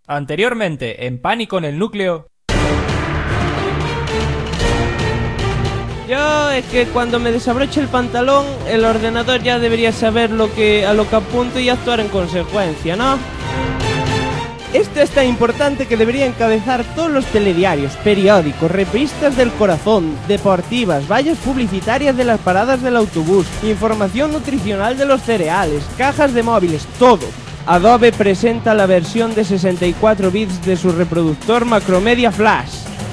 Anteriormente, en Pánico en el Núcleo. Yo es que cuando me desabroche el pantalón, el ordenador ya debería saber a lo que apunto y actuar en consecuencia, ¿no? Esto es tan importante que debería encabezar todos los telediarios, periódicos, revistas del corazón, deportivas, vallas publicitarias de las paradas del autobús, información nutricional de los cereales, cajas de móviles, todo. Adobe presenta la versión de 64 bits de su reproductor Macromedia Flash.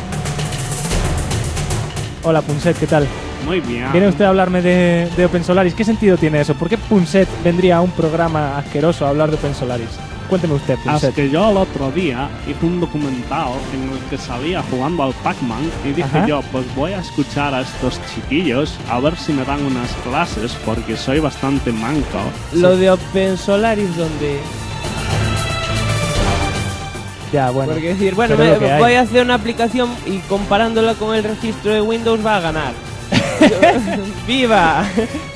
Hola Punset, ¿qué tal? Muy bien. Viene usted a hablarme de OpenSolaris. ¿Qué sentido tiene eso? ¿Por qué Punset vendría a un programa asqueroso a hablar de OpenSolaris? Cuénteme usted, Punset. Es que yo el otro día hice un documental en el que salía jugando al Pac-Man y dije yo, pues voy a escuchar a estos chiquillos a ver si me dan unas clases porque soy bastante manco. Lo de OpenSolaris, donde... Ya, bueno. Porque decir, bueno, voy a hacer una aplicación y comparándola con el registro de Windows va a ganar. ¡Viva!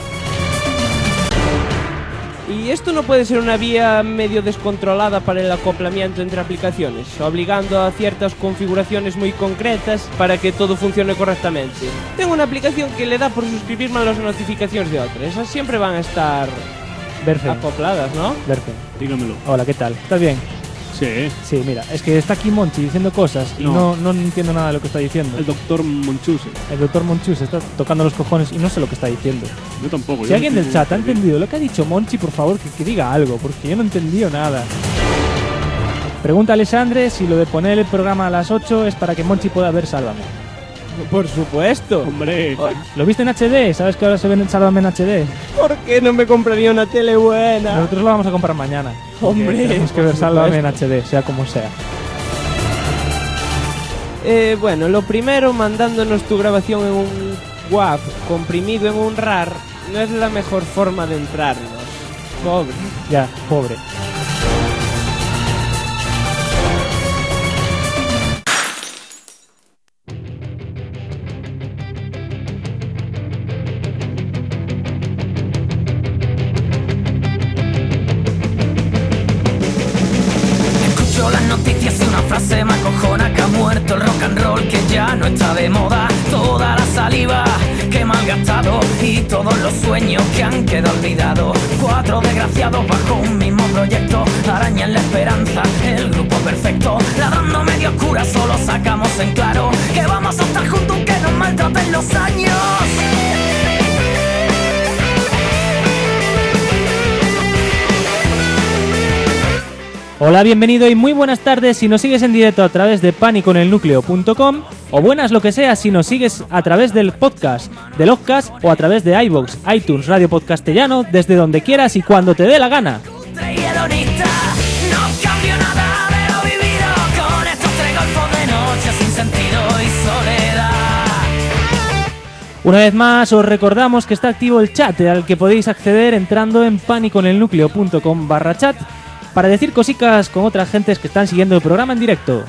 Y esto no puede ser una vía medio descontrolada para el acoplamiento entre aplicaciones, obligando a ciertas configuraciones muy concretas para que todo funcione correctamente. Tengo una aplicación que le da por suscribirme a las notificaciones de otras. Esas siempre van a estar acopladas, ¿no? Perfecto. Dígamelo. Hola, ¿qué tal? ¿Estás bien? Sí. Sí, mira, es que está aquí Monchi diciendo cosas y no entiendo nada de lo que está diciendo. El doctor Monchuse. El doctor Monchuse está tocando los cojones y no sé lo que está diciendo. Yo tampoco. Si alguien del chat ha entendido lo que ha dicho Monchi, por favor, que diga algo, porque yo no he entendido nada. Pregunta a Alessandre si lo de poner el programa a las 8 es para que Monchi pueda ver Sálvame. Por supuesto. Hombre. ¿Lo viste en HD? ¿Sabes que ahora se ve en Sálvame en HD? ¿Por qué no me compraría una tele buena? Nosotros lo vamos a comprar mañana. Hombre, tenemos que ver Sálvame en HD, sea como sea. Bueno, lo primero, mandándonos tu grabación en un WAV comprimido en un RAR, no es la mejor forma de entrarnos. Pobre. Ya, pobre. Se me acojona que ha muerto el rock and roll, que ya no está de moda. Toda la saliva que me han gastado y todos los sueños que han quedado olvidados. 4 desgraciados bajo un mismo proyecto arañan la esperanza, el grupo perfecto. Ladrando medio oscura solo sacamos en claro que vamos a estar juntos aunque nos maltraten los años. Hola, bienvenido y muy buenas tardes si nos sigues en directo a través de paniconelnucleo.com o buenas lo que sea si nos sigues a través del podcast, del Ozzcast o a través de iVoox, iTunes, Radio Podcastellano, desde donde quieras y cuando te dé la gana. Una vez más os recordamos que está activo el chat al que podéis acceder entrando en paniconelnucleo.com/chat para decir cositas con otras gentes que están siguiendo el programa en directo.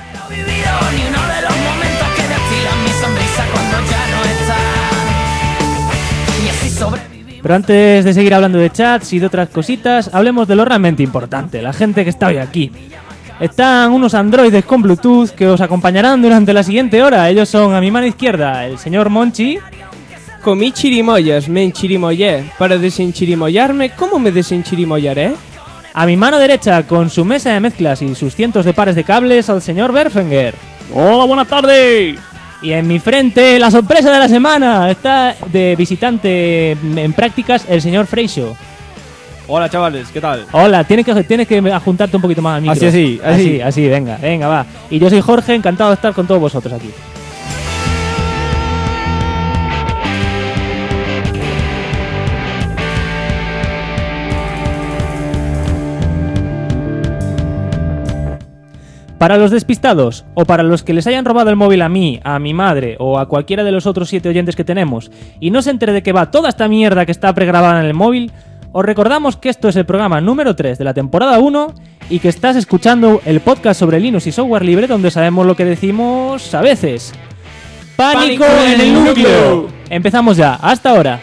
Pero antes de seguir hablando de chats y de otras cositas, hablemos de lo realmente importante, la gente que está hoy aquí. Están unos androides con Bluetooth que os acompañarán durante la siguiente hora. Ellos son a mi mano izquierda el señor Monchi. Comí chirimoyas, me enchirimoyé. Para desenchirimollarme, ¿cómo me desenchirimollaré? A mi mano derecha, con su mesa de mezclas y sus cientos de pares de cables, al señor Berfenger. ¡Hola, buenas tardes! Y en mi frente, la sorpresa de la semana, está de visitante en prácticas el señor Freixo. Hola, chavales, ¿qué tal? Hola, tienes que ajuntarte un poquito más al micro. Así, venga, va. Y yo soy Jorge, encantado de estar con todos vosotros aquí. Para los despistados, o para los que les hayan robado el móvil a mí, a mi madre, o a cualquiera de los otros 7 oyentes que tenemos, y no se entere de que va toda esta mierda que está pregrabada en el móvil, os recordamos que esto es el programa número 3 de la temporada 1, y que estás escuchando el podcast sobre Linux y software libre, donde sabemos lo que decimos a veces. ¡Pánico en el núcleo! Empezamos ya, hasta ahora.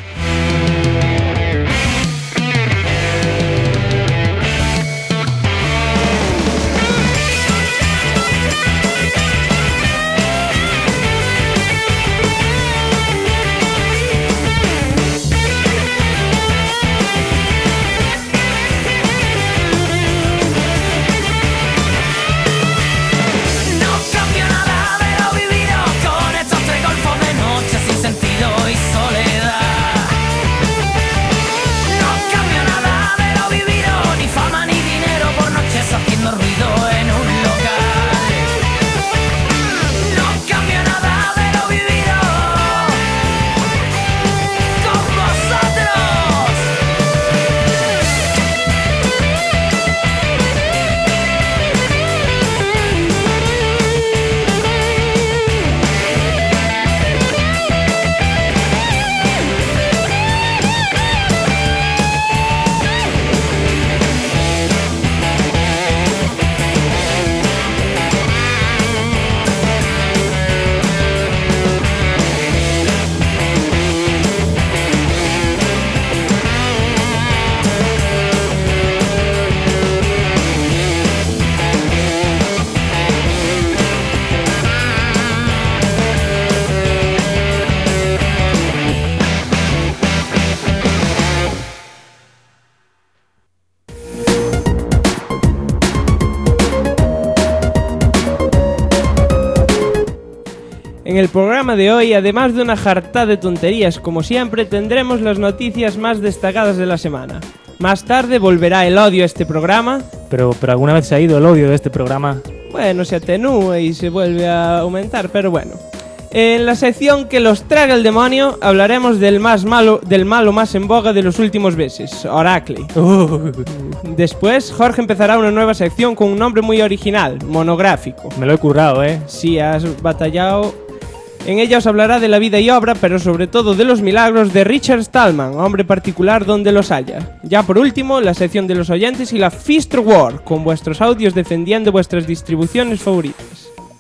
En el programa de hoy, además de una jarta de tonterías como siempre, tendremos las noticias más destacadas de la semana. Más tarde volverá el odio a este programa. Pero alguna vez se ha ido el odio de este programa. Bueno, se atenúa y se vuelve a aumentar, pero bueno. En la sección que los traga el demonio, hablaremos del malo más en boga de los últimos meses, Oracle. Después, Jorge empezará una nueva sección con un nombre muy original, monográfico. Me lo he currado, ¿eh? Sí, has batallado. En ella os hablará de la vida y obra, pero sobre todo de los milagros de Richard Stallman, hombre particular donde los haya. Ya por último, la sección de los oyentes y la Fist War, con vuestros audios defendiendo vuestras distribuciones favoritas.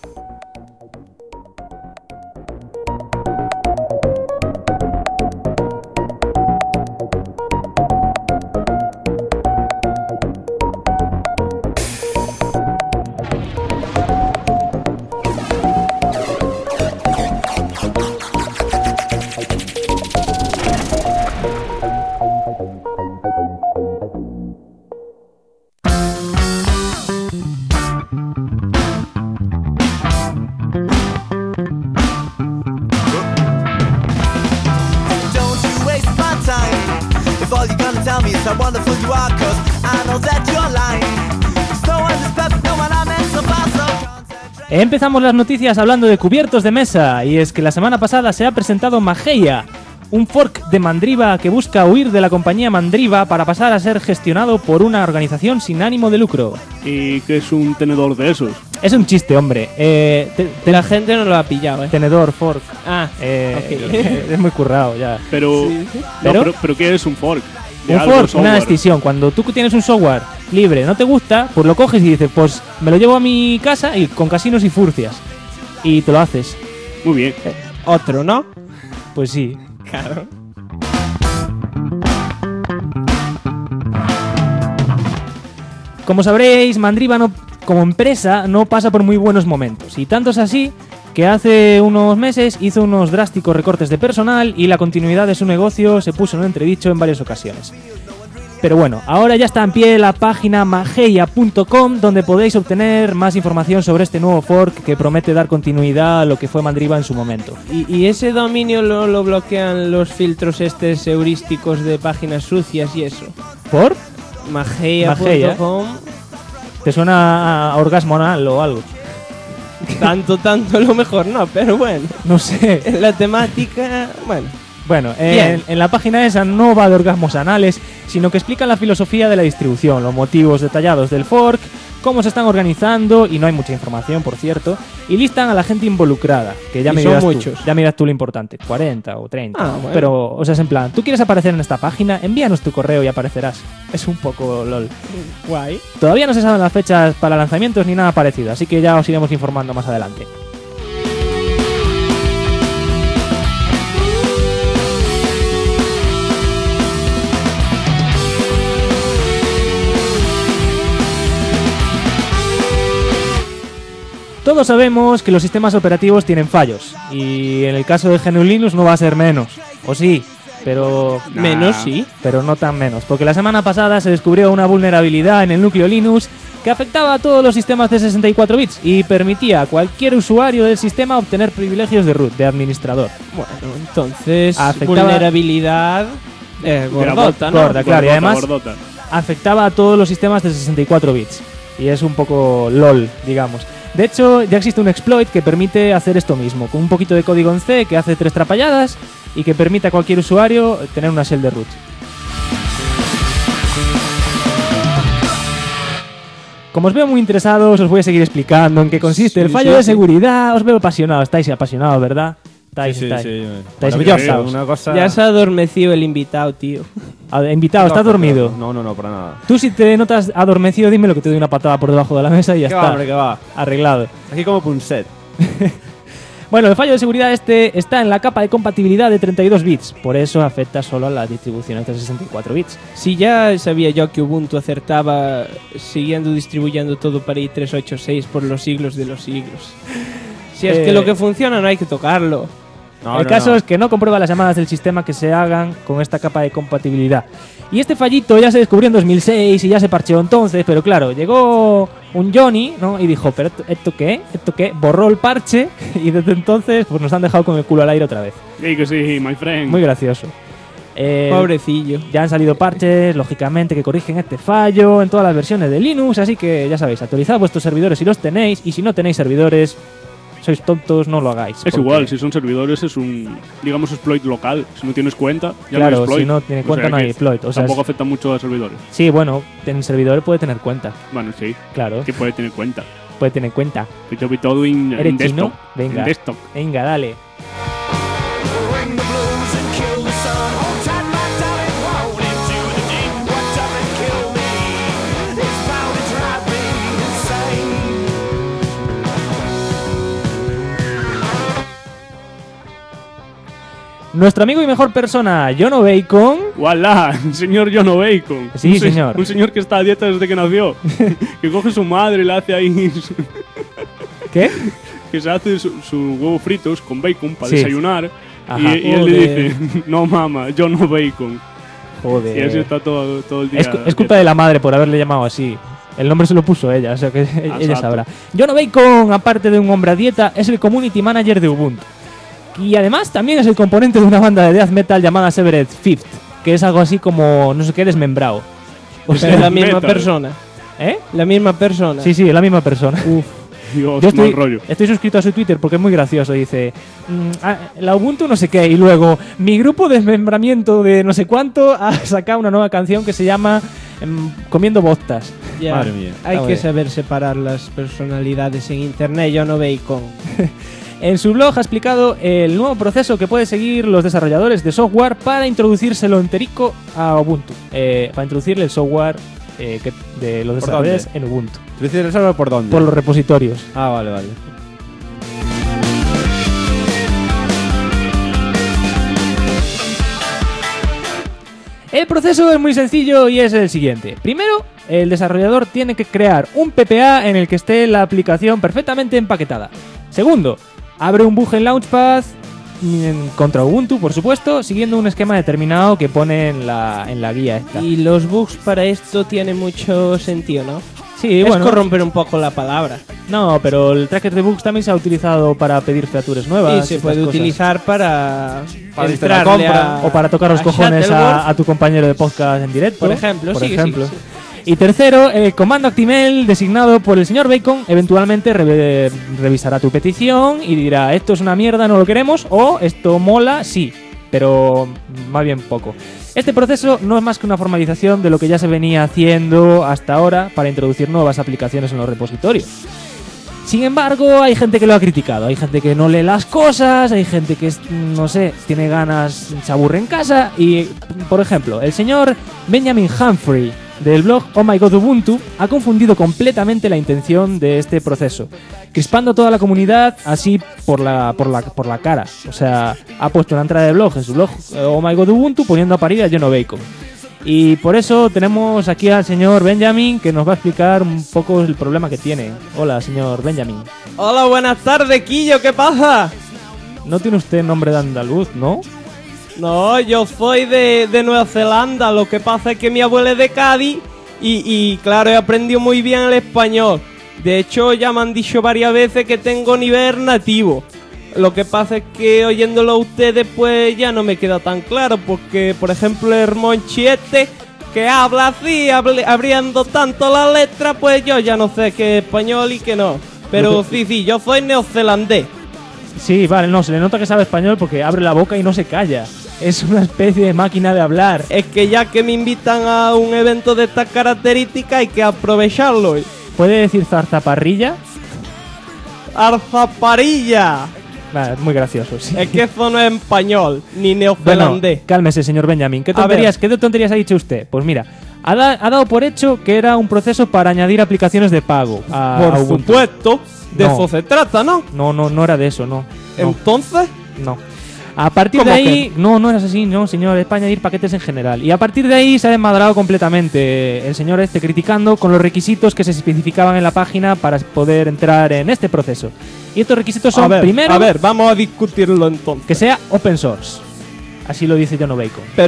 Empezamos las noticias hablando de cubiertos de mesa, y es que la semana pasada se ha presentado Mageia, un fork de Mandriva que busca huir de la compañía Mandriva para pasar a ser gestionado por una organización sin ánimo de lucro. ¿Y qué es un tenedor de esos? Es un chiste, hombre. La gente no lo ha pillado, ¿eh? Tenedor, fork. Ok. Es muy currado ya. Pero, Sí, sí. ¿Pero qué es un fork? De Un algo, fork, software. una decisión. Cuando tú tienes un software libre, no te gusta, pues lo coges y dices, pues me lo llevo a mi casa y con casinos y furcias. Y te lo haces. Muy bien. Otro, ¿no? Pues sí. Claro. Como sabréis, Mandriva como empresa no pasa por muy buenos momentos. Y tanto es así que hace unos meses hizo unos drásticos recortes de personal y la continuidad de su negocio se puso en entredicho en varias ocasiones. Pero bueno, ahora ya está en pie la página mageia.com, donde podéis obtener más información sobre este nuevo fork que promete dar continuidad a lo que fue Mandriva en su momento. ¿Y ese dominio lo bloquean los filtros heurísticos de páginas sucias y eso? ¿Por? Mageia.com. ¿Te suena a orgasmo anal o algo? Tanto, a lo mejor no, pero bueno. No sé. En la temática, bueno. Bueno, Bien. en la página esa no va de orgasmos anales, sino que explica la filosofía de la distribución, los motivos detallados del fork, cómo se están organizando, y no hay mucha información, por cierto, y listan a la gente involucrada, que ya Y me son dirás tú, muchos. ya miras tú lo importante, 40 o 30, Ah, bueno. pero, o sea, es en plan, ¿tú quieres aparecer en esta página? Envíanos tu correo y aparecerás. Es un poco lol. Guay. Todavía no se saben las fechas para lanzamientos ni nada parecido, así que ya os iremos informando más adelante. Todos sabemos que los sistemas operativos tienen fallos, y en el caso de GNU Linux no va a ser menos, o sí, pero Menos, sí. pero no tan menos, porque la semana pasada se descubrió una vulnerabilidad en el núcleo Linux que afectaba a todos los sistemas de 64 bits y permitía a cualquier usuario del sistema obtener privilegios de root, de administrador. Bueno, entonces, Afectaba- vulnerabilidad gordota, ¿no? Gorda, claro, y además Gordota. afectaba a todos los sistemas de 64 bits. Y es un poco LOL, digamos. De hecho, ya existe un exploit que permite hacer esto mismo, con un poquito de código en C que hace 3 trapalladas y que permite a cualquier usuario tener una shell de root. Como os veo muy interesados, os voy a seguir explicando en qué consiste el fallo de seguridad. Os veo apasionados, estáis apasionados, ¿verdad? Estáis. Estáis Maravilloso, interesados. una cosa... Ya se ha adormecido el invitado, tío. Invitado, ¿estás dormido? No, para nada. Tú si te notas adormecido, dime lo que te doy una patada por debajo de la mesa y ya ¿Qué está. va, hombre, qué va? Arreglado. Aquí como Punset. Bueno, el fallo de seguridad este está en la capa de compatibilidad de 32 bits, por eso afecta solo a las distribuciones de 64 bits. Si ya sabía yo que Ubuntu acertaba distribuyendo todo para i386 por los siglos de los siglos. Si es que lo que funciona no hay que tocarlo. El caso es que no comprueba las llamadas del sistema que se hagan con esta capa de compatibilidad. Y este fallito ya se descubrió en 2006 y ya se parcheó entonces, pero claro, llegó un Johnny, ¿no? Y dijo, ¿pero esto qué? ¿Esto qué? Borró el parche y desde entonces pues nos han dejado con el culo al aire otra vez. Sí, que sí, my friend. Muy gracioso. Pobrecillo. Ya han salido parches, lógicamente, que corrigen este fallo en todas las versiones de Linux, así que ya sabéis, actualizad vuestros servidores si los tenéis, y si no tenéis servidores, sois tontos, no lo hagáis. Es porque- igual, si son servidores es un, digamos, exploit local. Si no tienes cuenta, ya Claro, no hay exploit. si no tiene cuenta, no que hay exploit, o sea, tampoco es- afecta mucho a servidores. Sí, bueno, en servidor puede tener cuenta, Bueno, sí, claro, que puede tener cuenta. puede tener cuenta. Yo vi todo en ¿Eres desktop. chino? Venga. En desktop. Venga, dale. Ring the blues and kill the sun. Hold tight, my darling, roll into the deep. What doesn't kill me is bound to drive me insane. Nuestro amigo y mejor persona, Jono Bacon. ¡Wala! Señor John Bacon. Sí, señor. Un señor que está a dieta desde que nació. Que coge su madre y le hace ahí. ¿Qué? Que se hace su huevos fritos con bacon para Sí. desayunar. Ajá. Y él le Joder. dice: No, mamá, yo no bacon. Joder. Y así está todo el día. Es culpa de la madre por haberle llamado así. El nombre se lo puso ella, o sea que ella Exacto. sabrá. Jono Bacon, aparte de un hombre a dieta, es el community manager de Ubuntu. Y además también es el componente de una banda de death metal llamada Severed Fifth, que es algo así como no sé qué desmembrado. O sea, es la misma Metal. persona. ¿Eh? La misma persona. Sí, sí, es la misma persona. Dios, Yo mal rollo. estoy suscrito a su Twitter porque es muy gracioso. Dice, la Ubuntu no sé qué, y luego mi grupo de desmembramiento de no sé cuánto ha sacado una nueva canción que se llama Comiendo Bostas. Ya. Madre mía. Hay Está que bien. saber separar las personalidades en internet. Yo no bacon. En su blog ha explicado el nuevo proceso que pueden seguir los desarrolladores de software para introducírselo enterico a Ubuntu. Para introducirle el software de los ¿Por desarrolladores en Ubuntu. ¿Tú dices el server por dónde? Por los repositorios. Ah, vale, vale. El proceso es muy sencillo y es el siguiente. Primero, el desarrollador tiene que crear un PPA en el que esté la aplicación perfectamente empaquetada. Segundo, abre un bug en Launchpad contra Ubuntu, por supuesto, siguiendo un esquema determinado que pone en la guía esta. Y los bugs para esto tienen mucho sentido, ¿no? Sí, es bueno, corromper un poco la palabra. no, pero el tracker de bugs también se ha utilizado para pedir features nuevas. Y se estas puede cosas. utilizar para Para irte a la entrarle compra. O para tocar los a cojones Shuttleworth. a tu compañero de podcast en directo. Por ejemplo, por sí, ejemplo. sí, Y tercero, el comando Actimel designado por el señor Bacon eventualmente revisará tu petición y dirá esto es una mierda, no lo queremos, o esto mola, sí, pero más bien poco. Este proceso no es más que una formalización de lo que ya se venía haciendo hasta ahora para introducir nuevas aplicaciones en los repositorios. Sin embargo, hay gente que lo ha criticado, hay gente que no lee las cosas, hay gente que, no sé, tiene ganas, se aburre en casa y, por ejemplo, el señor Benjamin Humphrey del blog Oh My God Ubuntu ha confundido completamente la intención de este proceso, crispando a toda la comunidad así por la cara. O sea, ha puesto una entrada de blog en su blog Oh My God Ubuntu poniendo a parir a Jono Bacon. Y por eso tenemos aquí al señor Benjamin que nos va a explicar un poco el problema que tiene. Hola, señor Benjamin. Hola, buenas tardes, Quillo, ¿qué pasa? No tiene usted nombre de andaluz, ¿no? No, yo soy de Nueva Zelanda, lo que pasa es que mi abuela es de Cádiz y claro, he aprendido muy bien el español. De hecho, ya me han dicho varias veces que tengo nivel nativo. Lo que pasa es que oyéndolo a ustedes pues ya no me queda tan claro, porque por ejemplo el Monchi este que habla así, abriendo tanto la letra, pues yo ya no sé qué es español y qué no. Pero sí, yo soy neozelandés. Sí, vale, no, se le nota que sabe español porque abre la boca y no se calla. Es una especie de máquina de hablar. Es que ya que me invitan a un evento de estas características hay que aprovecharlo. ¿Puede decir zarzaparrilla? ¡Arzaparilla! Vale, es muy gracioso, sí. Es que eso no es español, ni Bueno, neozelandés. cálmese, señor Benjamin. ¿Qué A ver. tonterías ha dicho usted? Pues mira, ha dado por hecho que era un proceso para añadir aplicaciones de pago a Por Ubuntu. supuesto, de No. eso se trata, ¿no? No era de eso, no. Entonces, No. A partir de ¿Cómo ahí, no es así, no, señor, es para añadir paquetes en general. Y a partir de ahí se ha desmadrado completamente el señor este criticando con los requisitos que se especificaban en la página para poder entrar en este proceso. Y estos requisitos son, primero, a ver, vamos a discutirlo entonces. que sea open source. Así lo dice Jono Bacon. Pero,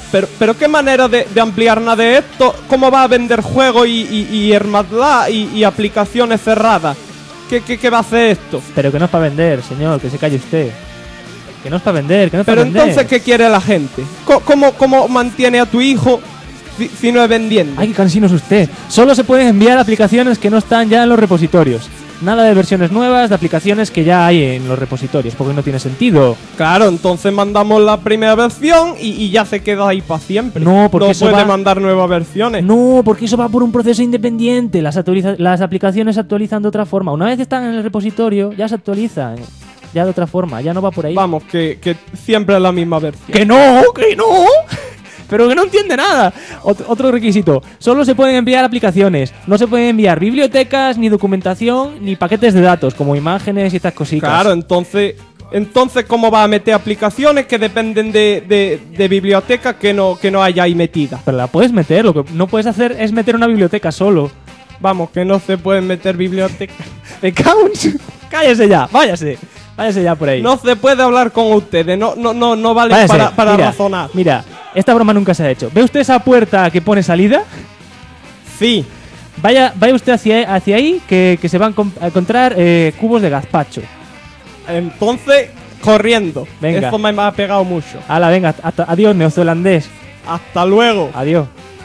Pero qué manera de ampliar nada de esto. ¿Cómo va a vender juego y hermandad y aplicaciones cerradas? ¿Qué va a hacer esto? Pero que no es para vender, señor, que se calle usted. Que no es para vender, que no es para Pero vender. entonces, ¿qué quiere la gente? ¿Cómo mantiene a tu hijo si no es vendiendo? Ay, qué cansino es usted. Solo se pueden enviar aplicaciones que no están ya en los repositorios. Nada de versiones nuevas de aplicaciones que ya hay en los repositorios, porque no tiene sentido. Claro, entonces mandamos la primera versión y ya se queda ahí para siempre. No, porque no eso puede va- mandar nuevas versiones. No, porque eso va por un proceso independiente. Las aplicaciones se actualizan de otra forma. Una vez están en el repositorio, ya se actualizan. Ya de otra forma, ya no va por ahí. Vamos, que siempre es la misma versión. ¡Que no! ¡Que no! Pero que no entiende nada. Otro requisito. Solo se pueden enviar aplicaciones. No se pueden enviar bibliotecas, ni documentación, ni paquetes de datos, como imágenes y estas cositas. Claro, entonces ¿cómo va a meter aplicaciones que dependen de biblioteca que no haya ahí metida? Pero la puedes meter. Lo que no puedes hacer es meter una biblioteca solo. Vamos, que no se pueden meter bibliotecas. ¡Me cago en... ¡Cállese ya! ¡Váyase! Váyase ya por ahí. No se puede hablar con ustedes. No vale Váyase. para Mira, razonar. Mira, esta broma nunca se ha hecho. ¿Ve usted esa puerta que pone salida? Sí. Vaya usted hacia ahí, que se van a encontrar cubos de gazpacho. Entonces, corriendo. Venga. Esto me ha pegado mucho. Hala, venga, adiós, neozelandés. Hasta luego. Adiós.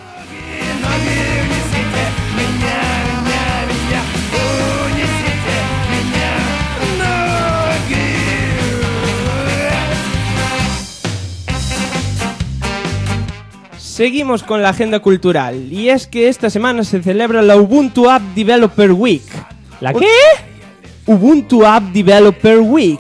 Seguimos con la agenda cultural. Y es que esta semana se celebra la Ubuntu App Developer Week. ¿La qué? Ubuntu App Developer Week.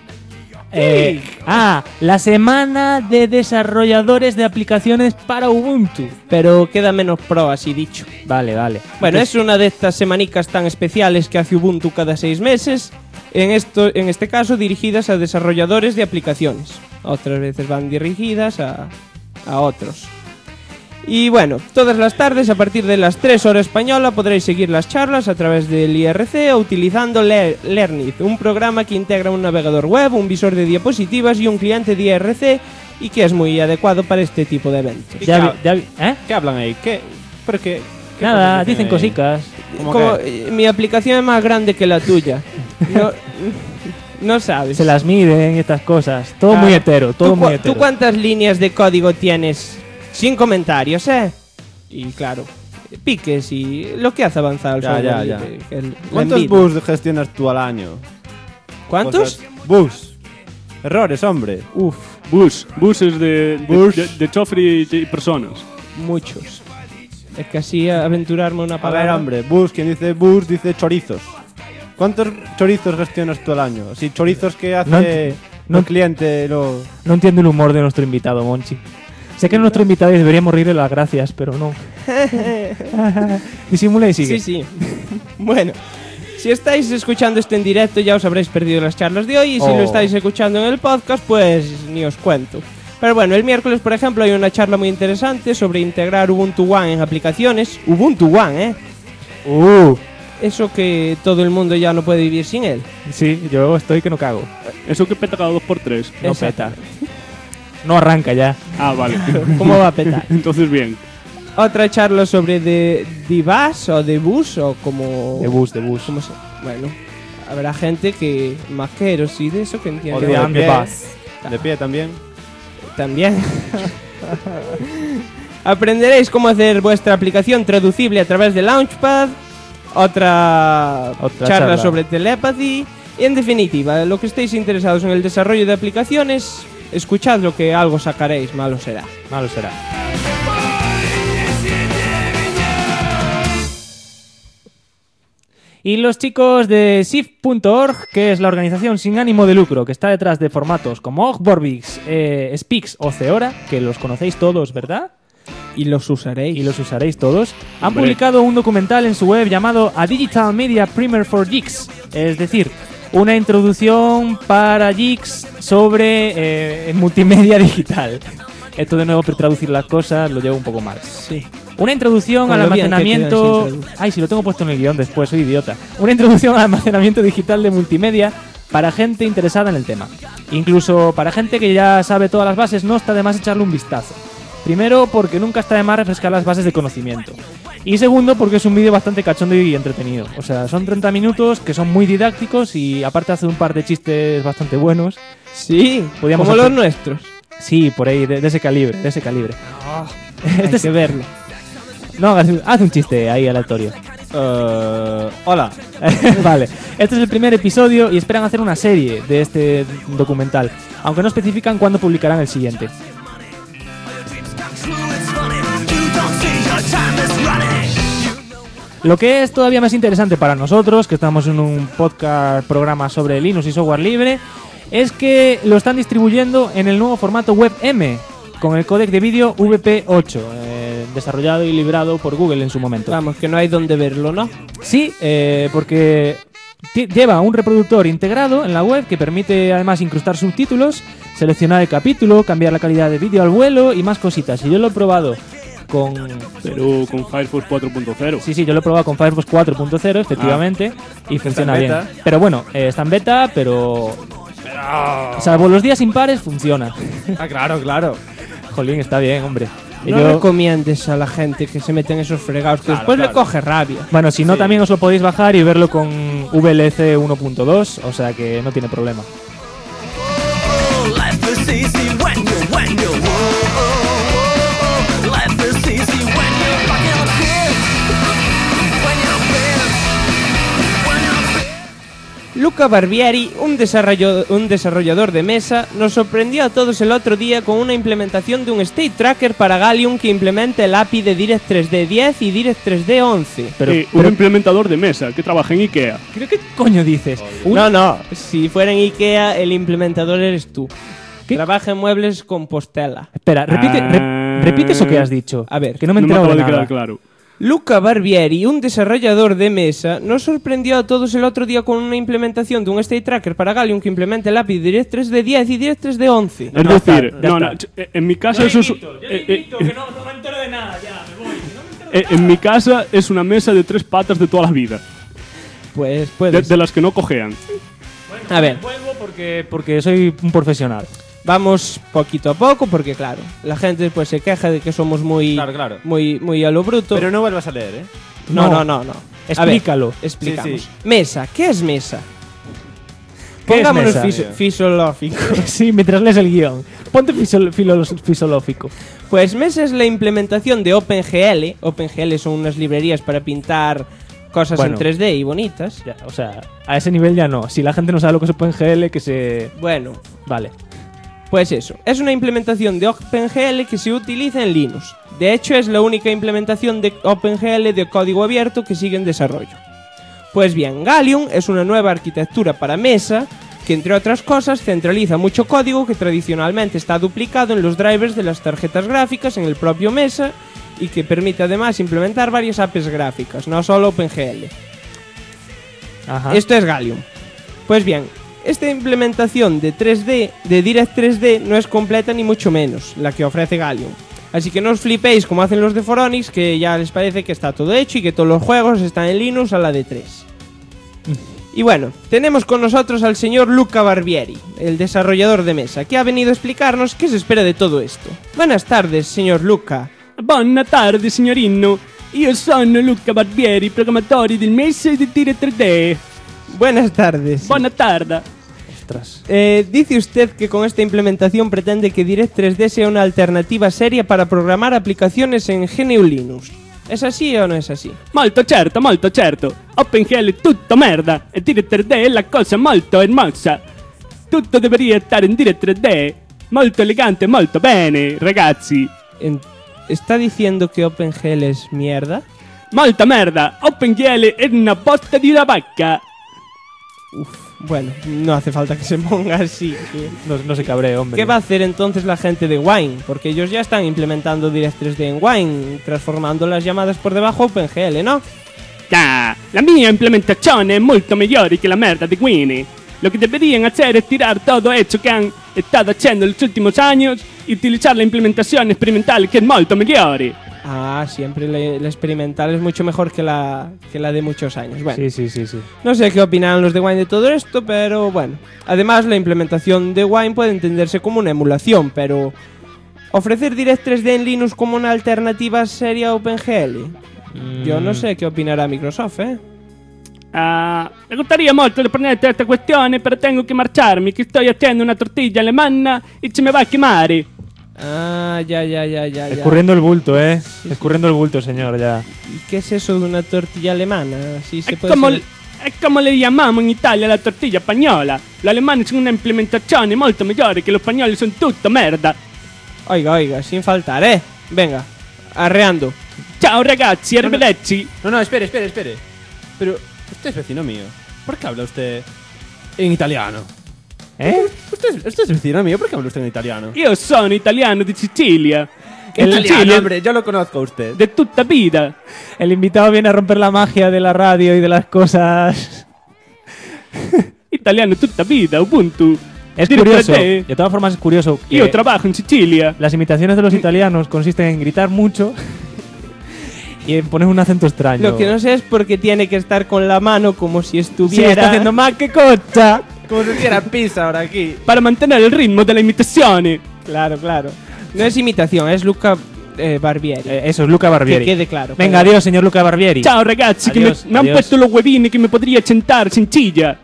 La semana de desarrolladores de aplicaciones para Ubuntu. Pero queda menos pro, así dicho. Vale. Bueno, es una de estas semanicas tan especiales que hace Ubuntu cada 6 meses. En este caso, dirigidas a desarrolladores de aplicaciones. Otras veces van dirigidas a otros. Y bueno, todas las tardes a partir de las 3 horas española podréis seguir las charlas a través del IRC o utilizando Learnit, un programa que integra un navegador web, un visor de diapositivas y un cliente de IRC y que es muy adecuado para este tipo de eventos. ¿Qué hablan ahí? ¿Pero qué Nada, cosas dicen ahí? cositas. Como, mi aplicación es más grande que la tuya. No sabes. Se las miden y estas cosas. Todo Claro. muy hetero, todo muy hetero. ¿Tú cuántas líneas de código tienes? Sin comentarios, Y claro, piques y lo que hace avanzar el software. Ya. La ¿Cuántos envidia. bugs gestionas tú al año? ¿Cuántos? Bugs. Errores, hombre. Uf, Buses de chofer y personas. muchos. Es que así aventurarme una A ver, palabra. hombre, bugs, quien dice bugs dice chorizos. ¿Cuántos chorizos gestionas tú al año? Si chorizos que hace el cliente lo... No entiendo el humor de nuestro invitado, Monchi. Sé que es nuestro invitado y deberíamos reírle las gracias, pero no. Disimula y sigue. Sí. Bueno, si estáis escuchando esto en directo ya os habréis perdido las charlas de hoy y si lo estáis escuchando en el podcast pues ni os cuento. Pero bueno, el miércoles por ejemplo hay una charla muy interesante sobre integrar Ubuntu One en aplicaciones. Ubuntu One, Eso que todo el mundo ya no puede vivir sin él. Sí, yo estoy que no cago. Eso que peta cada 2x3. No Exacto. peta. No arranca ya. Ah, vale. ¿Cómo va a petar? Entonces bien. Otra charla sobre Divas o Debus o como... De bus. ¿Cómo se...? Bueno, habrá gente que... Maqueros y de eso que entiende. de de pie. bus. De pie también. También. Aprenderéis cómo hacer vuestra aplicación traducible a través de Launchpad. Otra charla sobre telepathy. Y en definitiva, lo que estéis interesados en el desarrollo de aplicaciones, escuchad lo que algo sacaréis, malo será. Malo será. Y los chicos de SIF.org, que es la organización sin ánimo de lucro que está detrás de formatos como Ogborbix, Speaks o Ceora, que los conocéis todos, ¿verdad? Y los usaréis. Y los usaréis todos, han publicado un documental en su web llamado A Digital Media Primer for Geeks, es decir, una introducción para geeks sobre multimedia digital. Esto de nuevo, por traducir las cosas, lo llevo un poco mal. Sí. Una introducción Con al lo bien que almacenamiento... queda sin traducir. Ay, si lo tengo puesto en el guión después, soy idiota. Una introducción al almacenamiento digital de multimedia para gente interesada en el tema. Incluso para gente que ya sabe todas las bases, no está de más echarle un vistazo. Primero, porque nunca está de más refrescar las bases de conocimiento. Y segundo, porque es un vídeo bastante cachondo y entretenido. O sea, son 30 minutos que son muy didácticos y aparte hace un par de chistes bastante buenos. Sí, Podíamos como hacer- los nuestros. Sí, por ahí, de ese calibre, de ese calibre. Hay que verlo. No, haz un chiste ahí aleatorio. Hola. Vale, este es el primer episodio y esperan hacer una serie de este documental, aunque no especifican cuándo publicarán el siguiente. Lo que es todavía más interesante para nosotros, que estamos en un programa sobre Linux y software libre, es que lo están distribuyendo en el nuevo formato WebM, con el códec de vídeo VP8, desarrollado y librado por Google en su momento. Vamos, que no hay donde verlo, ¿no? Sí, porque lleva un reproductor integrado en la web que permite además incrustar subtítulos, seleccionar el capítulo, cambiar la calidad de vídeo al vuelo y más cositas. Y yo lo he probado con... Pero con Firefox 4.0. Sí, yo lo he probado con Firefox 4.0, efectivamente, y funciona en bien. beta. Pero bueno, está en beta, pero... Salvo los días impares, funciona. Ah, claro. Jolín, está bien, hombre. No recomiendes a la gente que se mete en esos fregados, que después le coge rabia. Bueno, si no, Sí. también os lo podéis bajar y verlo con VLC 1.2, o sea que no tiene problema. Life is easy when you Life is easy when you fucking feel. When you Luca Barbieri, un desarrollador de mesa, nos sorprendió a todos el otro día con una implementación de un State Tracker para Gallium que implementa el API de Direct3D 10 y Direct3D 11. Un implementador de mesa que trabaja en IKEA. ¿Qué coño dices? No, si fuera en IKEA, el implementador eres tú. ¿Qué? Trabaja en muebles Compostela. Espera, repite eso que has dicho. A ver, que no me he No me enterado acaba de de quedar nada. claro. Luca Barbieri, un desarrollador de mesa, nos sorprendió a todos el otro día con una implementación de un State Tracker para Gallium que implementa el API de Direct3D 10 y Direct3D 11. Es decir, en mi casa eso es... no me entero de nada, ya, me voy. En mi casa es una mesa de 3 patas de toda la vida. Pues puedes. De las que no cojean. A ver, Vuelvo porque soy un profesional. vamos poquito a poco porque claro, la gente después se queja de que somos muy Claro. muy a lo bruto. Pero no vuelvas a leer, ¿eh? No. Explícalo. A ver, explicamos. Sí. Mesa, ¿qué es mesa? ¿Qué es Pongámonos mesa? fisiológico. Sí, mientras lees el guión. Ponte fisiológico. Pues mesa es la implementación de OpenGL. OpenGL son unas librerías para pintar cosas Bueno. en 3D y bonitas. Ya, o sea, a ese nivel ya no. Si la gente no sabe lo que es OpenGL, que se... Bueno, Vale. pues eso, es una implementación de OpenGL que se utiliza en Linux. De hecho, es la única implementación de OpenGL de código abierto que sigue en desarrollo. Pues bien, Gallium es una nueva arquitectura para mesa que, entre otras cosas, centraliza mucho código que tradicionalmente está duplicado en los drivers de las tarjetas gráficas en el propio mesa y que permite además implementar varias APIs gráficas, no solo OpenGL. Ajá. Esto es Gallium. Pues bien, esta implementación de 3D, de Direct3D, no es completa ni mucho menos, la que ofrece Gallium. Así que no os flipéis como hacen los de Foronix, que ya les parece que está todo hecho y que todos los juegos están en Linux a la de 3. Y bueno, tenemos con nosotros al señor Luca Barbieri, el desarrollador de mesa, que ha venido a explicarnos qué se espera de todo esto. Buenas tardes, señor Luca. Buona tarde, signorino. Io sono Luca Barbieri, programmatore del mese di Direct3D. Buenas tardes. Buona tarde. Ostras. Dice usted que con esta implementación pretende que Direct3D sea una alternativa seria para programar aplicaciones en GNU Linux. ¿Es así o no es así? Molto certo. OpenGL è tutto merda e Direct3D è la cosa molto hermosa. Tutto deveria stare in Direct3D. Molto elegante, molto bene, ragazzi. ¿Está diciendo que OpenGL es mierda? Molta merda. OpenGL è una bosta di una vacca. Bueno, no hace falta que se ponga así. No se cabree, hombre. ¿Qué va a hacer entonces la gente de Wine? Porque ellos ya están implementando Direct3D en Wine, transformando las llamadas por debajo OpenGL, ¿no? Ah, la mia implementazione è molto migliore che la merda di Winnie. Lo que deberían hacer es tirar todo eso que han estado haciendo en los últimos años y utilizar la implementación experimental que es molto migliore. Ah, siempre la experimental es mucho mejor que la de muchos años. Bueno, Sí. no sé qué opinarán los de Wine de todo esto, pero bueno. Además, la implementación de Wine puede entenderse como una emulación, pero ¿Ofrecer DirectX en Linux como una alternativa seria a OpenGL? Yo no sé qué opinará Microsoft, Me gustaría molto riprendere questa questione, però tengo che marcharmi, che sto haciendo una tortilla alemana y se me va a quemar. Ah, ya. Escurriendo el bulto, Escurriendo el bulto, señor, ya. ¿Y qué es eso de una tortilla alemana? Así se È puede come, ser- è come le chiamiamo in Italia la tortilla spagnola. Gli alemani sono una implementazione molto migliore, che lo spagnoli sono tutto merda. Oiga, sin faltar, Venga, arreando. Ciao ragazzi, arrivederci. No, espere. Pero usted es vecino mío. ¿Por qué habla usted en italiano? Usted es vecino mío, ¿por qué habla usted en italiano? Io sono italiano di Sicilia. In Italiano, Sicilia hombre, yo lo conozco a usted. de tutta vida. El invitado viene a romper la magia de la radio y de las cosas. Italiano tutta vida, Ubuntu. Es Dire curioso. per te, De todas formas, es curioso que Io trabajo in Sicilia. las imitaciones de los italianos consisten en gritar mucho y en poner un acento extraño. Lo que no sé es por qué tiene que estar con la mano como si Sí, estuviera... está haciendo más que cocha. Como si hiciera pizza ahora aquí. Para mantenere il ritmo della imitazione. Claro. No es imitación, es Luca Barbieri. Eso es Luca Barbieri. Que quede claro. Venga, adiós, señor Luca Barbieri. Ciao ragazzi, Adios, che mi hanno adios. puesto los huevini che mi podría sentar sencilla.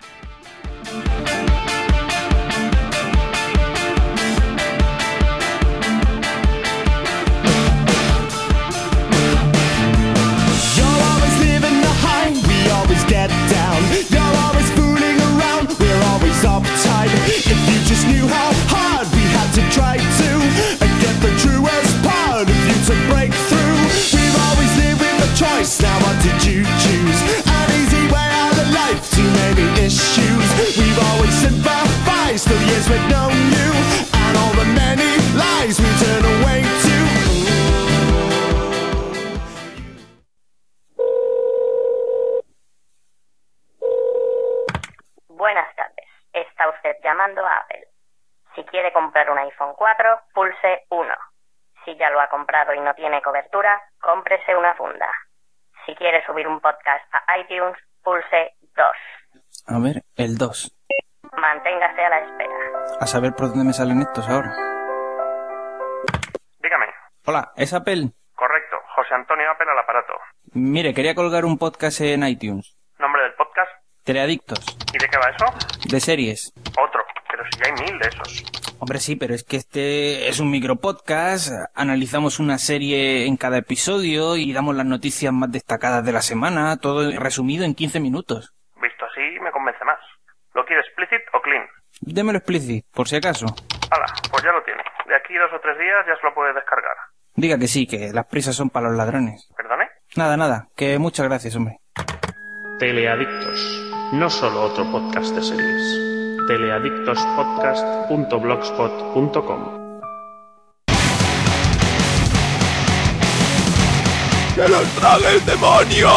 You're always living the high, we always get down. You're always fooling around, we're always uptight. If you just knew how hard we had to try to get the truest part of you to break through. We've always lived with a choice, now what did you choose? An easy way out of life, too many issues. We've always sympathized the years we've known you, and all the many lies we turn away to. Buenas tardes. Está usted llamando a Apple. Si quiere comprar un iPhone 4, pulse 1. Si ya lo ha comprado y no tiene cobertura, cómprese una funda. Si quiere subir un podcast a iTunes, pulse 2. A ver, el 2. Manténgase a la espera. A saber por dónde me salen estos ahora. Dígame. Hola, ¿es Apple? Correcto. José Antonio Apple al aparato. Mire, quería colgar un podcast en iTunes. ¿Nombre del podcast? Teleadictos. ¿Y de qué va eso? De series. Otro. Pero si ya hay 1000 de esos. Hombre, sí, pero es que este es un micropodcast. Analizamos una serie en cada episodio y damos las noticias más destacadas de la semana. Todo resumido en 15 minutos. Visto así, me convence más. ¿Lo quiere explicit o clean? Démelo explicit, por si acaso. Hala, pues ya lo tiene. De aquí 2 o 3 días ya se lo puede descargar. Diga que sí, que las prisas son para los ladrones. ¿Perdone? Nada, que muchas gracias, hombre. Teleadictos. No solo otro podcast de series. teleadictospodcast.blogspot.com. ¡Que los trague el demonio!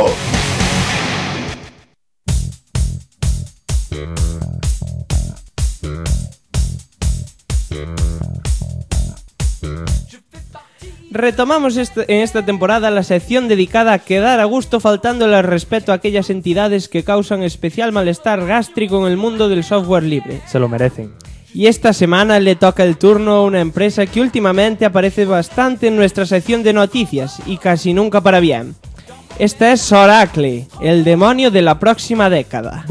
Retomamos en esta temporada la sección dedicada a quedar a gusto faltándole al respeto a aquellas entidades que causan especial malestar gástrico en el mundo del software libre. Se lo merecen. Y esta semana le toca el turno a una empresa que últimamente aparece bastante en nuestra sección de noticias y casi nunca para bien. Esta es Oracle, el demonio de la próxima década.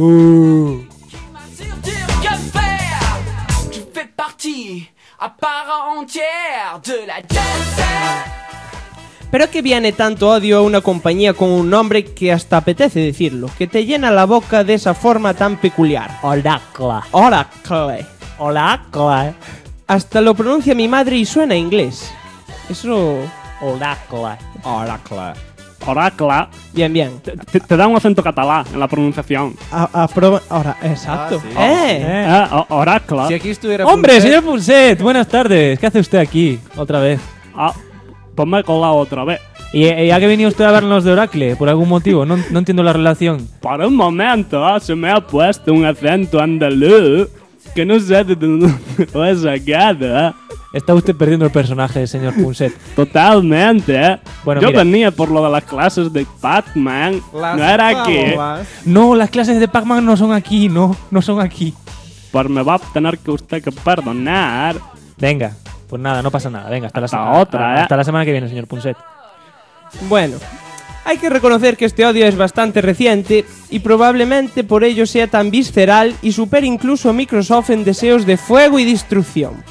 ¿Pero qué viene tanto odio a una compañía con un nombre que hasta apetece decirlo, que te llena la boca de esa forma tan peculiar? Oracle. Oracle. Oracle. Hasta lo pronuncia mi madre y suena inglés. Eso... Oracle. Oracle. Oracle. Bien. Te da un acento catalán en la pronunciación. Ahora, exacto. Ah, sí. Oracle. Si aquí estuviera ¡Hombre, Punset- señor Punset! Buenas tardes. ¿Qué hace usted aquí? Otra vez. Pues me he colado otra vez. ¿Y a qué venía usted a vernos de Oracle? ¿Por algún motivo? No entiendo la relación. Por un momento se me ha puesto un acento andaluz que no sé de dónde lo he sacado. Está usted perdiendo el personaje, señor Punset. Totalmente. Bueno, Yo mira. venía por lo de las clases de Pac-Man. Las No era aquí. pavas. No, las clases de Pac-Man no son aquí, no son aquí. Pues me va a tener que usted que perdonar. Venga, Pues nada, no pasa nada. Venga, hasta Hasta la semana que viene, señor Punset. Bueno, hay que reconocer que este odio es bastante reciente y probablemente por ello sea tan visceral y supere incluso a Microsoft en deseos de fuego y destrucción.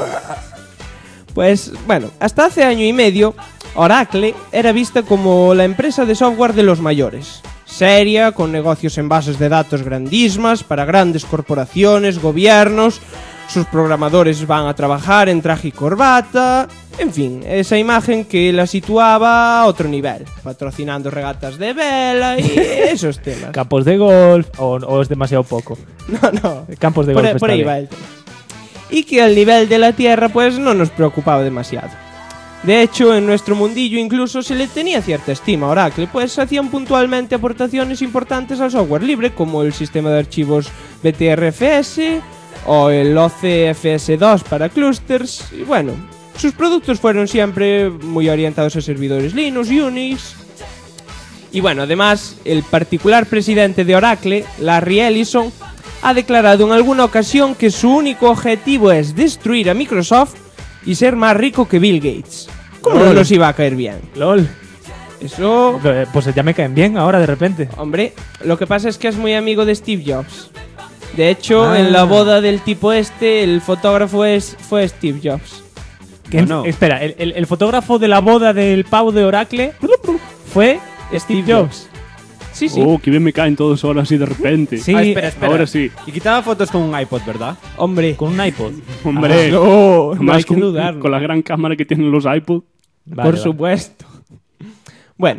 Pues bueno, hasta hace año y medio, Oracle era vista como la empresa de software de los mayores. Seria, con negocios en bases de datos grandísimas para grandes corporaciones, gobiernos. Sus programadores van a trabajar en traje y corbata. En fin, esa imagen que la situaba a otro nivel, patrocinando regatas de vela y esos temas. ¿Campos de golf o es demasiado poco? No. Campos de golf Por ahí va el tema. Y que al nivel de la Tierra pues no nos preocupaba demasiado. De hecho, en nuestro mundillo incluso se le tenía cierta estima a Oracle, pues hacían puntualmente aportaciones importantes al software libre, como el sistema de archivos BTRFS o el OCFS2 para clusters, y bueno, sus productos fueron siempre muy orientados a servidores Linux, Unix. Y bueno, además, el particular presidente de Oracle, Larry Ellison, ha declarado en alguna ocasión que su único objetivo es destruir a Microsoft y ser más rico que Bill Gates. ¿Cómo no nos iba a caer bien? LOL. Eso... Pues ya me caen bien ahora de repente. Hombre, lo que pasa es que es muy amigo de Steve Jobs. De hecho, en la boda del tipo el fotógrafo fue Steve Jobs. No. Espera, el fotógrafo de la boda del pavo de Oracle fue Steve Jobs. Sí. Oh, que bien me caen todos ahora así de repente. Sí, espera. Ahora sí. Y quitaba fotos con un iPod, ¿verdad? Hombre, con un iPod. Hombre, no además hay que dudarlo. con la gran cámara que tienen los iPod. Por supuesto. Bueno,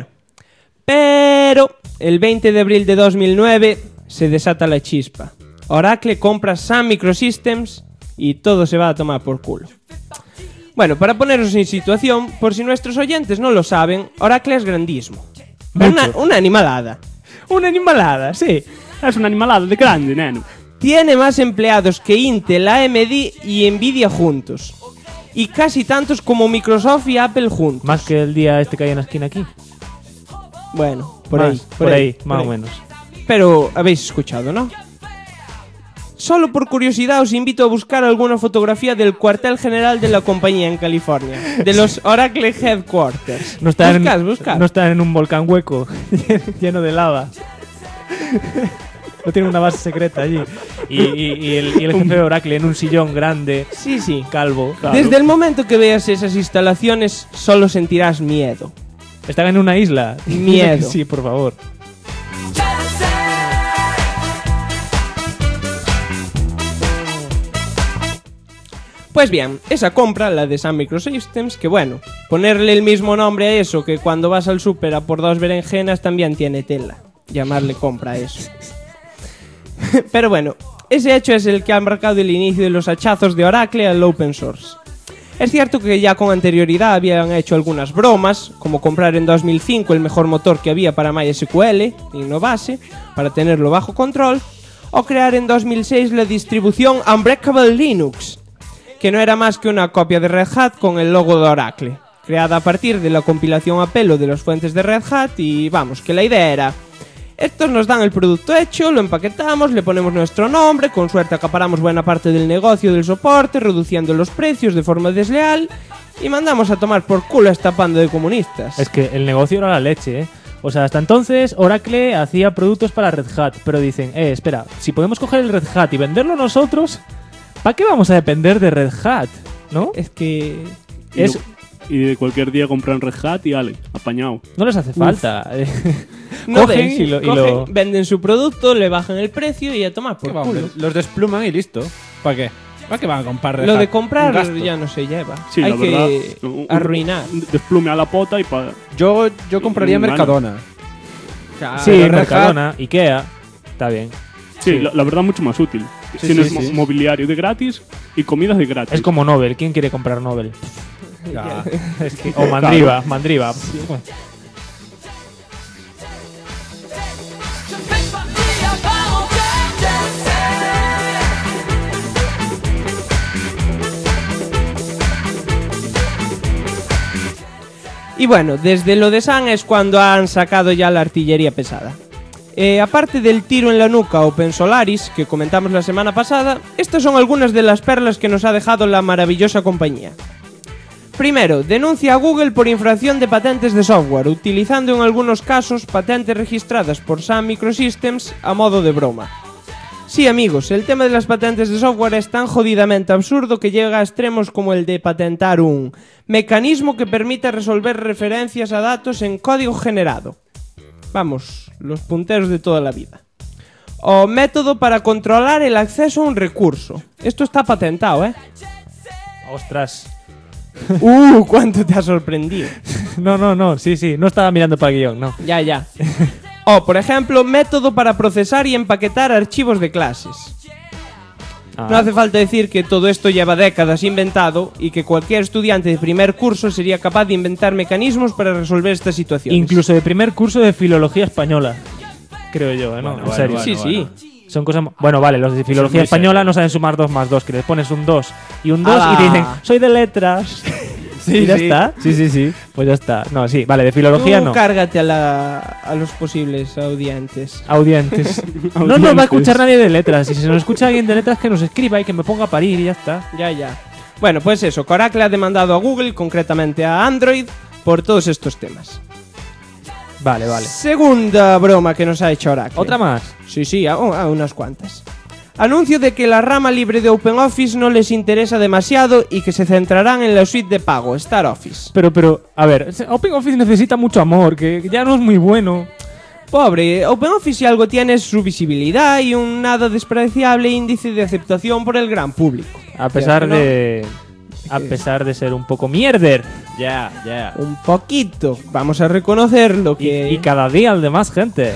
pero el 20 de abril de 2009 se desata la chispa. Oracle compra Sun Microsystems y todo se va a tomar por culo. Bueno, para poneros en situación, por si nuestros oyentes no lo saben, Oracle es grandísimo. Una animalada. Una animalada, sí. Es una animalada de grande, neno. Tiene más empleados que Intel, AMD y Nvidia juntos. Y casi tantos como Microsoft y Apple juntos. Más que el día que hay en la esquina aquí. Bueno, por ahí, más o menos. Pero habéis escuchado, ¿no? Solo por curiosidad os invito a buscar alguna fotografía del cuartel general de la compañía en California, de los Oracle Headquarters. Buscad. No están en un volcán hueco lleno de lava. No tiene una base secreta allí. Y el jefe de Oracle en un sillón grande. Sí. Calvo. Claro. Desde el momento que veas esas instalaciones, solo sentirás miedo. Están en una isla. Miedo. Sí, por favor. Pues bien, esa compra, la de Sun Microsystems, que bueno, ponerle el mismo nombre a eso que cuando vas al súper a por 2 berenjenas también tiene tela. Llamarle compra a eso. Pero bueno, ese hecho es el que ha marcado el inicio de los hachazos de Oracle al open source. Es cierto que ya con anterioridad habían hecho algunas bromas, como comprar en 2005 el mejor motor que había para MySQL, Innobase, para tenerlo bajo control, o crear en 2006 la distribución Unbreakable Linux, que no era más que una copia de Red Hat con el logo de Oracle, creada a partir de la compilación a pelo de las fuentes de Red Hat y vamos, que la idea era: estos nos dan el producto hecho, lo empaquetamos, le ponemos nuestro nombre, con suerte acaparamos buena parte del negocio del soporte, reduciendo los precios de forma desleal y mandamos a tomar por culo a esta panda de comunistas. Es que el negocio era la leche, ¿eh? O sea, hasta entonces Oracle hacía productos para Red Hat, pero dicen, espera, si podemos coger el Red Hat y venderlo nosotros, ¿para qué vamos a depender de Red Hat? ¿No? Es que... Y de cualquier día compran Red Hat y ale, apañado. No les hace falta. Cogen, venden su producto, le bajan el precio y a tomar por culo. Los despluman y listo. ¿Para qué? ¿Para qué van a comprar Red Hat? Lo de comprar ya no se lleva. Sí, hay la que verdad, arruinar. Desplume a la pota y para... Yo compraría Mercadona. Sí, Mercadona, Ikea. Está bien. Sí, la verdad mucho más útil. Tienes mobiliario de gratis y comidas de gratis. Es como Nobel. ¿Quién quiere comprar Nobel? Es que, o Mandriva. Sí. Y bueno, desde lo de Sun es cuando han sacado ya la artillería pesada. Aparte del tiro en la nuca Open Solaris, que comentamos la semana pasada, estas son algunas de las perlas que nos ha dejado la maravillosa compañía. Primero, denuncia a Google por infracción de patentes de software, utilizando en algunos casos patentes registradas por Sun Microsystems a modo de broma. Sí, amigos, el tema de las patentes de software es tan jodidamente absurdo que llega a extremos como el de patentar un mecanismo que permite resolver referencias a datos en código generado. Vamos, los punteros de toda la vida. O método para controlar el acceso a un recurso. Esto está patentado, ¿eh? Ostras. ¿Cuánto te ha sorprendido? No, sí, no estaba mirando para el guión, no. Ya. O, por ejemplo, método para procesar y empaquetar archivos de clases. No hace falta decir que todo esto lleva décadas inventado y que cualquier estudiante de primer curso sería capaz de inventar mecanismos para resolver estas situaciones. Incluso de primer curso de filología española, creo yo, ¿no? En serio. Sí. Son cosas... Bueno, vale, los de filología española no saben sumar 2 más 2, que les pones un 2 y un 2 y te dicen, soy de letras. ¿Y ya está? Sí. Pues ya está. No, sí, vale, de filología no. Cárgate a los posibles audientes. No nos va a escuchar nadie de letras. Si se nos escucha alguien de letras, que nos escriba y que me ponga a parir y ya está. Ya. Bueno, pues eso, Oracle ha demandado a Google, concretamente a Android, por todos estos temas. Vale. Segunda broma que nos ha hecho Oracle. ¿Otra más? Sí, unas cuantas. Anuncio de que la rama libre de OpenOffice no les interesa demasiado y que se centrarán en la suite de pago, StarOffice. Pero, a ver, OpenOffice necesita mucho amor, que ya no es muy bueno. Pobre, OpenOffice si algo tiene es su visibilidad y un nada despreciable índice de aceptación por el gran público. A pesar de ser un poco mierder. Ya. Un poquito. Vamos a reconocerlo que... Y cada día el de más gente.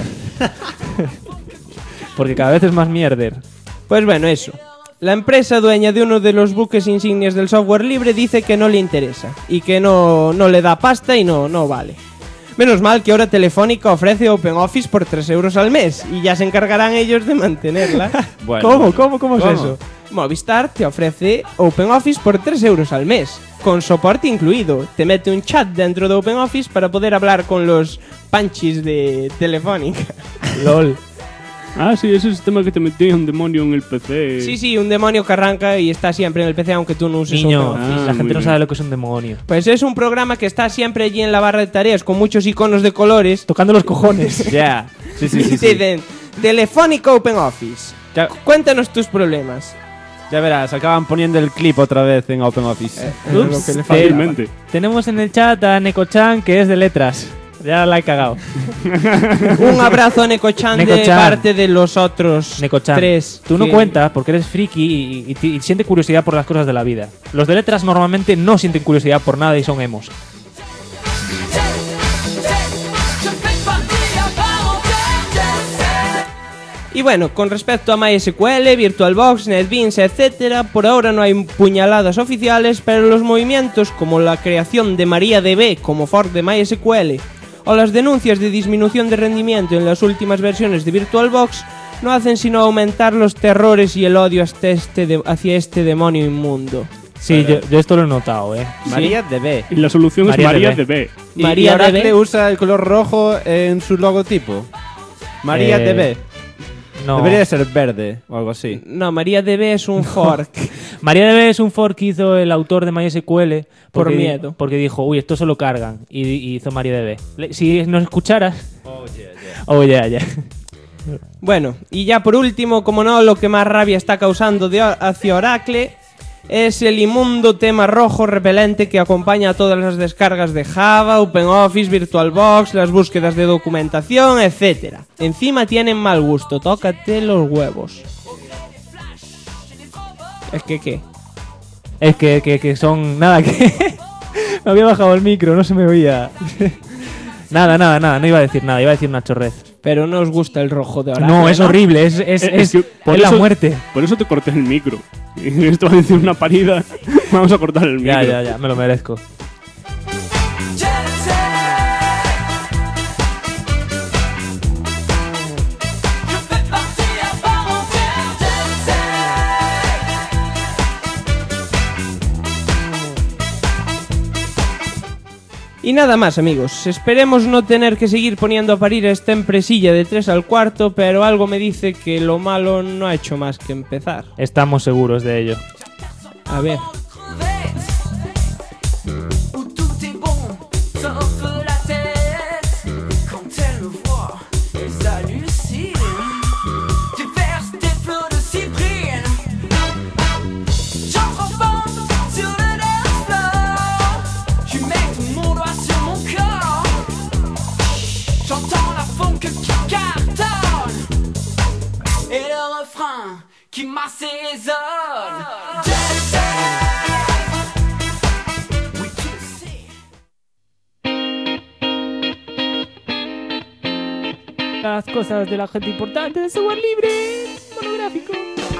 Porque cada vez es más mierder. Pues bueno, eso. La empresa dueña de uno de los buques insignias del software libre dice que no le interesa y que no le da pasta y no vale. Menos mal que ahora Telefónica ofrece OpenOffice por 3 euros al mes y ya se encargarán ellos de mantenerla. ¿Cómo es eso? Movistar te ofrece OpenOffice por 3 euros al mes, con soporte incluido. Te mete un chat dentro de OpenOffice para poder hablar con los panchis de Telefónica. LOL. Ah, sí, ese sistema que te metía un demonio en el PC. Sí, un demonio que arranca y está siempre en el PC aunque tú no uses OpenOffice. La gente no sabe lo que es un demonio. Pues es un programa que está siempre allí en la barra de tareas con muchos iconos de colores. Tocando los cojones. Ya. Sí. Y te dicen, Telefónica OpenOffice. Cuéntanos tus problemas. Ya verás, acaban poniendo el clip otra vez en OpenOffice. Fácilmente. Tenemos en el chat a Neko-chan, que es de letras. Ya la he cagado. Un abrazo a Neko-chan de parte de los otros Neko-chan. 3. Tú no cuentas porque eres friki y siente curiosidad por las cosas de la vida. Los de letras normalmente no sienten curiosidad por nada y son emos. Y bueno, con respecto a MySQL, VirtualBox, NetBeans, etc., por ahora no hay puñaladas oficiales, pero los movimientos como la creación de MariaDB como fork de MySQL o las denuncias de disminución de rendimiento en las últimas versiones de VirtualBox no hacen sino aumentar los terrores y el odio hacia este demonio inmundo. Sí, yo esto lo he notado, MariaDB. Y la solución es MariaDB. ¿Y Oracle usa el color rojo en su logotipo? MariaDB. No. Debería ser verde o algo así. No, MariaDB es un fork. MariaDB es un fork que hizo el autor de MySQL por miedo. Porque dijo, uy, esto solo cargan. Y hizo MariaDB. Si nos escucharas... Oh, yeah. Bueno, y ya por último, como no, lo que más rabia está causando hacia Oracle es el inmundo tema rojo repelente que acompaña a todas las descargas de Java, OpenOffice, VirtualBox, las búsquedas de documentación, etc. Encima tienen mal gusto, tócate los huevos. Es que ¿qué? Es que son... Nada, que... Me había bajado el micro, no se me oía. Nada, no iba a decir nada, iba a decir una chorrez. Pero no os gusta el rojo de Oracle. No, es horrible, es la muerte. Por eso te corté el micro. Y esto va a decir una parida. Vamos a cortar el micro. Ya, me lo merezco. Y nada más, amigos, esperemos no tener que seguir poniendo a parir a esta empresilla de 3 al cuarto, pero algo me dice que lo malo no ha hecho más que empezar. Estamos seguros de ello. A ver. frein qui m'assaisonne. Oui, tu le sais. Las cosas de la gente importante de software libre. Monográfico.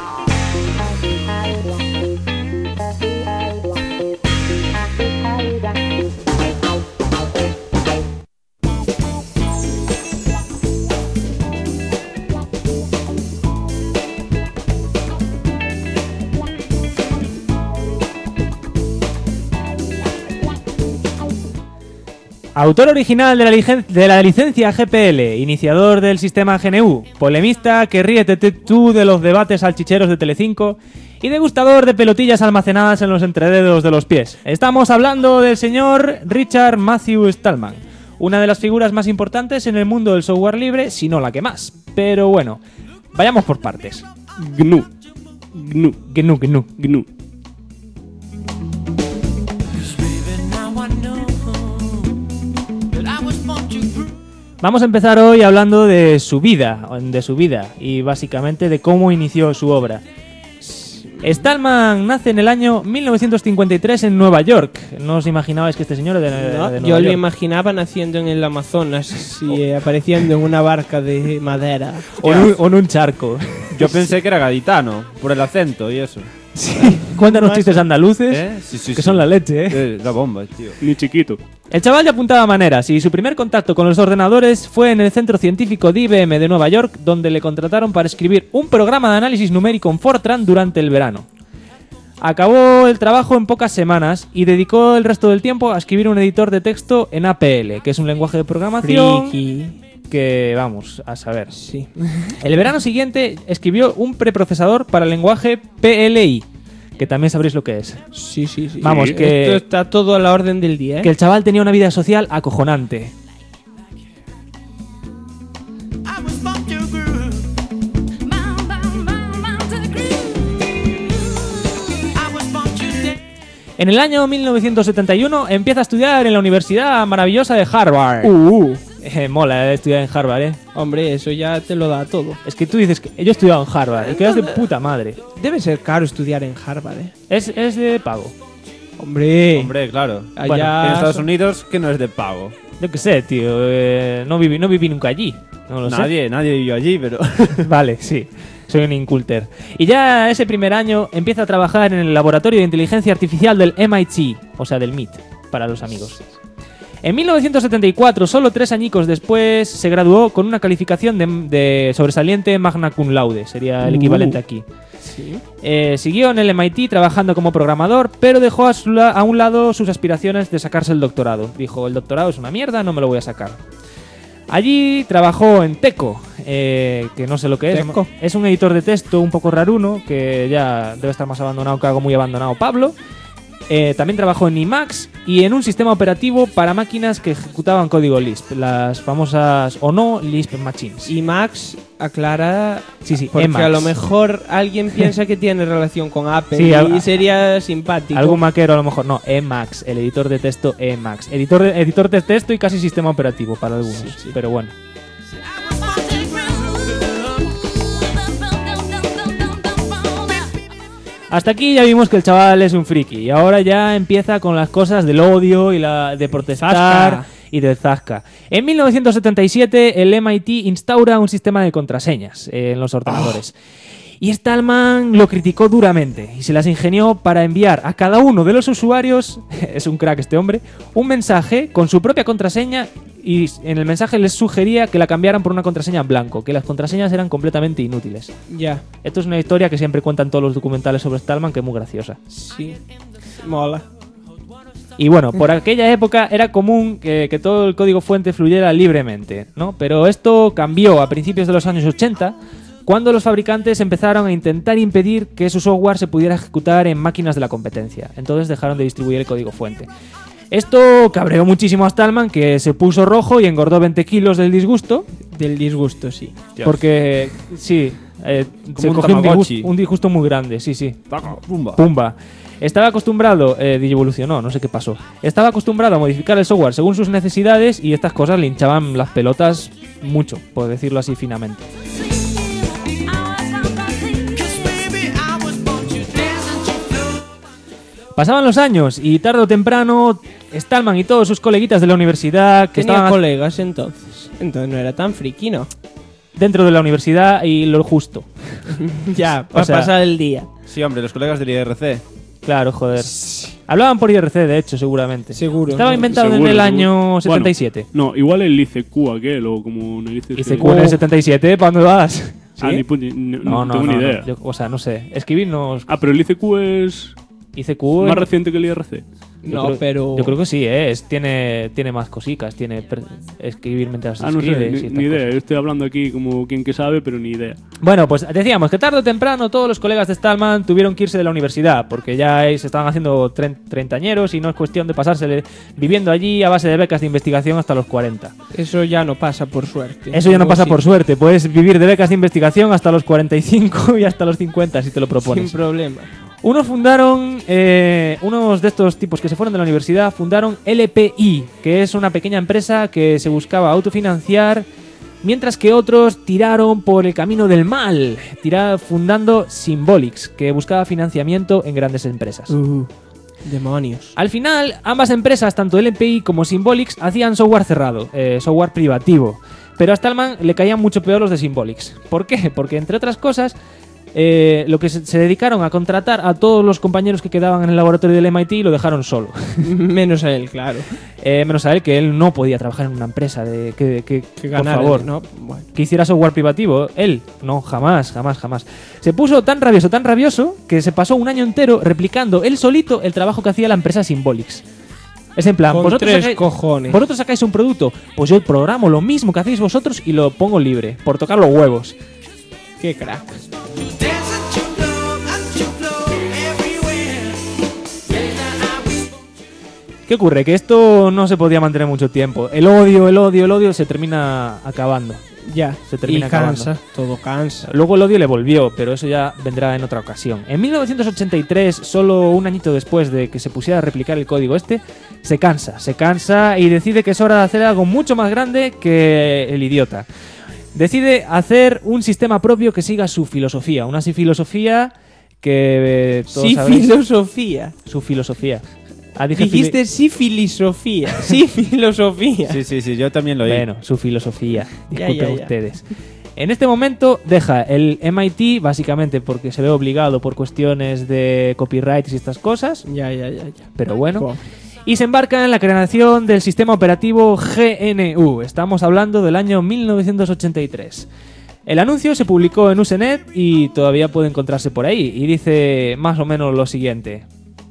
Autor original de la licencia GPL, iniciador del sistema GNU, polemista que ríete tú de los debates salchicheros de Telecinco y degustador de pelotillas almacenadas en los entrededos de los pies. Estamos hablando del señor Richard Matthew Stallman, una de las figuras más importantes en el mundo del software libre, si no la que más. Pero bueno, vayamos por partes. GNU. Vamos a empezar hoy hablando de su vida y básicamente de cómo inició su obra. Stallman nace en el año 1953 en Nueva York. ¿No os imaginabais que este señor era de Nueva Yo York? lo imaginaba naciendo en el Amazonas y apareciendo en una barca de madera. O en un charco. Yo pensé que era gaditano, por el acento y eso. Cuéntanos chistes andaluces, Sí, que son la leche, ¿eh? La bomba, tío. Ni chiquito. El chaval ya apuntaba maneras y su primer contacto con los ordenadores fue en el Centro Científico de IBM de Nueva York, donde le contrataron para escribir un programa de análisis numérico en Fortran durante el verano. Acabó el trabajo en pocas semanas y dedicó el resto del tiempo a escribir un editor de texto en APL, que es un lenguaje de programación que vamos a saber. Sí. El verano siguiente escribió un preprocesador para el lenguaje PLI, que también sabréis lo que es. Sí. Vamos, que esto está todo a la orden del día, ¿eh? Que el chaval tenía una vida social acojonante. En el año 1971 empieza a estudiar en la Universidad maravillosa de Harvard. Mola estudiar en Harvard, ¿eh? Hombre, eso ya te lo da todo. Es que tú dices que yo he estudiado en Harvard y quedas de puta madre. Debe ser caro estudiar en Harvard, ¿eh? Es de pago. Hombre, Claro. allá Bueno, En Estados Unidos, que no es de pago. Yo qué sé, tío. No viví nunca allí. No lo sé. Nadie vivió allí, pero... Vale, sí. Soy un inculter. Y ya ese primer año empieza a trabajar en el laboratorio de inteligencia artificial del MIT, o sea, del MIT, para los amigos. En 1974, solo 3 añicos después, se graduó con una calificación de sobresaliente magna cum laude, sería el equivalente aquí. sí. Siguió en el MIT trabajando como programador, pero dejó a un lado sus aspiraciones de sacarse el doctorado. Dijo, el doctorado es una mierda, no me lo voy a sacar. Allí trabajó en Teco, que no sé lo que es. Teco. Es un editor de texto un poco raruno, que ya debe estar más abandonado que algo muy abandonado Pablo. También trabajó en Emacs y en un sistema operativo para máquinas que ejecutaban código Lisp, las famosas o no Lisp Machines. Y Max aclara, Sí, porque Emacs. a lo mejor alguien piensa que tiene relación con Apple Sí, y sería simpático. Algún maquero a lo mejor no, Emacs, el editor de texto Emacs. Editor de texto y casi sistema operativo para algunos, pero bueno. Hasta aquí ya vimos que el chaval es un friki y ahora ya empieza con las cosas del odio y de protestar Zasca. y del zasca. En 1977 el MIT instaura un sistema de contraseñas en los ordenadores. Y Stallman lo criticó duramente y se las ingenió para enviar a cada uno de los usuarios, es un crack este hombre, un mensaje con su propia contraseña y en el mensaje les sugería que la cambiaran por una contraseña en blanco, que las contraseñas eran completamente inútiles. Ya, Esto es una historia que siempre cuentan todos los documentales sobre Stallman, que es muy graciosa. sí. Mola. Y bueno, por aquella época era común que todo el código fuente fluyera libremente, ¿no? Pero esto cambió a principios de los años 80, cuando los fabricantes empezaron a intentar impedir que su software se pudiera ejecutar en máquinas de la competencia. Entonces dejaron de distribuir el código fuente. Esto cabreó muchísimo a Stallman, que se puso rojo y engordó 20 kilos del disgusto. Del disgusto, sí. Porque, sí, se un cogió Tamagotchi. un disgusto muy grande, sí. Pumba. Pumba. Estaba acostumbrado, digievolucionó, no sé qué pasó. Estaba acostumbrado a modificar el software según sus necesidades y estas cosas le hinchaban las pelotas mucho, por decirlo así finamente. Pasaban los años y tarde o temprano Stallman y todos sus coleguitas de la universidad que Tenía estaban colegas entonces. Entonces no era tan friki, ¿no? dentro de la universidad y lo justo. Ya, O para sea, pasar el día. Sí, hombre, los colegas del IRC. Claro, joder. Hablaban por IRC, de hecho, seguramente. Seguro. Estaba ¿no? inventado Seguro, en el seguro. año 77. Bueno, no, igual el ICQ aquel, o como en el ICQ. ICQ en el 77, ¿para dónde vas? Ah, ¿Sí? no tengo ni idea. Yo, o sea, no sé. Escribirnos Ah, pero el ICQ es ICQ. más reciente que el IRC. No, pero... Yo creo que sí, tiene más cositas. Tiene escribir mientras Ah, no sé, escribes. y ni estas idea. cosas. Yo estoy hablando aquí como quien que sabe, pero ni idea. Bueno, pues decíamos que tarde o temprano todos los colegas de Stallman tuvieron que irse de la universidad porque ya se estaban haciendo treintañeros y no es cuestión de pasársele viviendo allí a base de becas de investigación hasta los 40. Eso ya no pasa, por suerte. Eso ya no Algo pasa así. por suerte. Puedes vivir de becas de investigación hasta los 45 y hasta los 50 si te lo propones. Sin problema. Unos de estos tipos que se fueron de la universidad fundaron LPI, que es una pequeña empresa que se buscaba autofinanciar, mientras que otros tiraron por el camino del mal, fundando Symbolics, que buscaba financiamiento en grandes empresas. Demonios. Al final, ambas empresas, tanto LPI como Symbolics, hacían software cerrado, software privativo. Pero a Stallman le caían mucho peor los de Symbolics. ¿Por qué? Porque, entre otras cosas, lo que se dedicaron a contratar a todos los compañeros que quedaban en el laboratorio del MIT y lo dejaron solo. Menos a él, claro. Menos a él, que él no podía trabajar en una empresa que ganar, por favor, ¿no? Bueno. que hiciera software privativo. Él, no, jamás. Se puso tan rabioso, que se pasó un año entero replicando él solito el trabajo que hacía la empresa Symbolics. Es en plan, Con tres cojones. vosotros sacáis un producto, pues yo programo lo mismo que hacéis vosotros y lo pongo libre, por tocar los huevos. Qué crack. ¿Qué ocurre? Que esto no se podía mantener mucho tiempo. El odio se termina acabando. Ya. Se termina y cansa. acabando. Todo cansa. Luego el odio le volvió, pero eso ya vendrá en otra ocasión. En 1983, solo un añito después de que se pusiera a replicar el código se cansa y decide que es hora de hacer algo mucho más grande que el idiota. Decide hacer un sistema propio que siga su filosofía. Una filosofía que todos Sí, sabréis. filosofía. Su filosofía. Dijiste sí, filosofía. Sí, filosofía. Sí, yo también lo oí. Bueno, su filosofía. Ya, Disculpen ya. ustedes. En este momento deja el MIT básicamente porque se ve obligado por cuestiones de copyright y estas cosas. Ya. Pero bueno. Buah. Y se embarca en la creación del sistema operativo GNU. Estamos hablando del año 1983. El anuncio se publicó en Usenet y todavía puede encontrarse por ahí. Y dice más o menos lo siguiente.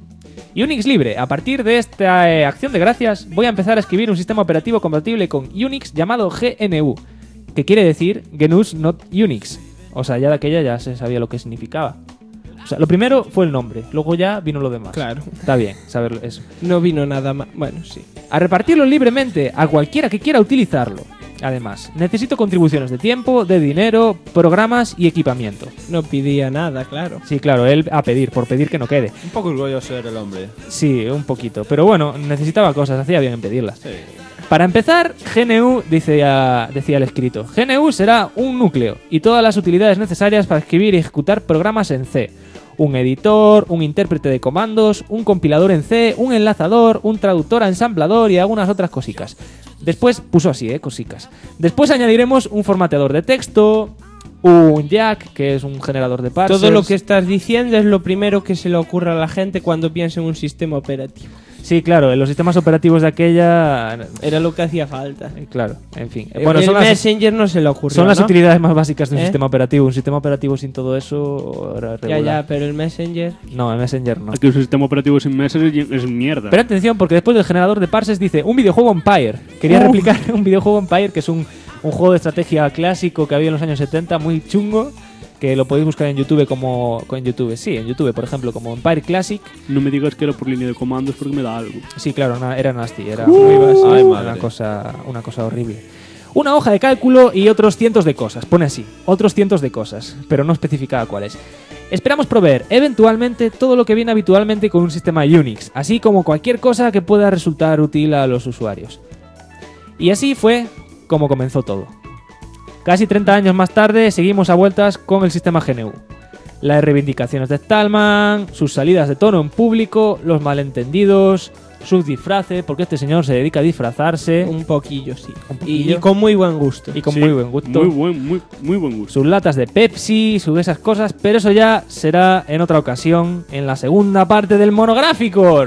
Unix libre. A partir de esta acción de gracias voy a empezar a escribir un sistema operativo compatible con Unix llamado GNU, que quiere decir GNU's Not Unix. O sea, ya de aquella ya se sabía lo que significaba. O sea, lo primero fue el nombre, luego ya vino lo demás. Claro. Está bien saber eso. No vino nada más. Bueno, sí. A repartirlo libremente a cualquiera que quiera utilizarlo. Además, necesito contribuciones de tiempo, de dinero, programas y equipamiento. No pedía nada, claro. Sí, claro, él a pedir, por pedir que no quede. Un poco orgulloso era el hombre. Sí, un poquito. Pero bueno, necesitaba cosas, hacía bien en pedirlas. Para empezar, GNU, decía el escrito, GNU será un núcleo y todas las utilidades necesarias para escribir y ejecutar programas en C. Un editor, un intérprete de comandos, un compilador en C, un enlazador, un traductor a ensamblador y algunas otras cositas. Después puso así, cosicas. Después añadiremos un formateador de texto, un jack, que es un generador de parsers. Todo lo que estás diciendo es lo primero que se le ocurre a la gente cuando piensa en un sistema operativo. Sí, claro, en los sistemas operativos de aquella... Era lo que hacía falta. Claro, en fin. Bueno, el Messenger no se le ocurrió, son las ¿no? utilidades más básicas de un ¿Eh? sistema operativo. Un sistema operativo sin todo eso era regular. Ya, pero el Messenger... No, el Messenger no. Aquí un sistema operativo sin Messenger es mierda. Pero atención, porque después del generador de parsers dice un videojuego Empire. Quería replicar un videojuego Empire, que es un juego de estrategia clásico que había en los años 70, muy chungo, que lo podéis buscar en YouTube en YouTube, por ejemplo, como Empire Classic. No me digas que era por línea de comandos porque me da algo. Sí, claro, era nasty, era muy básico, Ay, una cosa horrible. Una hoja de cálculo y otros cientos de cosas, pone así, otros cientos de cosas, pero no especificaba cuáles. Esperamos proveer eventualmente todo lo que viene habitualmente con un sistema Unix, así como cualquier cosa que pueda resultar útil a los usuarios. Y así fue como comenzó todo. Casi 30 años más tarde seguimos a vueltas con el sistema GNU. las reivindicaciones de Stallman, sus salidas de tono en público, los malentendidos, sus disfraces, porque este señor se dedica a disfrazarse. Un poquillo, sí. Un poquillo. Y con muy buen gusto. Y con Sí, muy buen gusto. Muy buen gusto. Sus latas de Pepsi, sus esas cosas, pero eso ya será en otra ocasión, en la segunda parte del monográfico.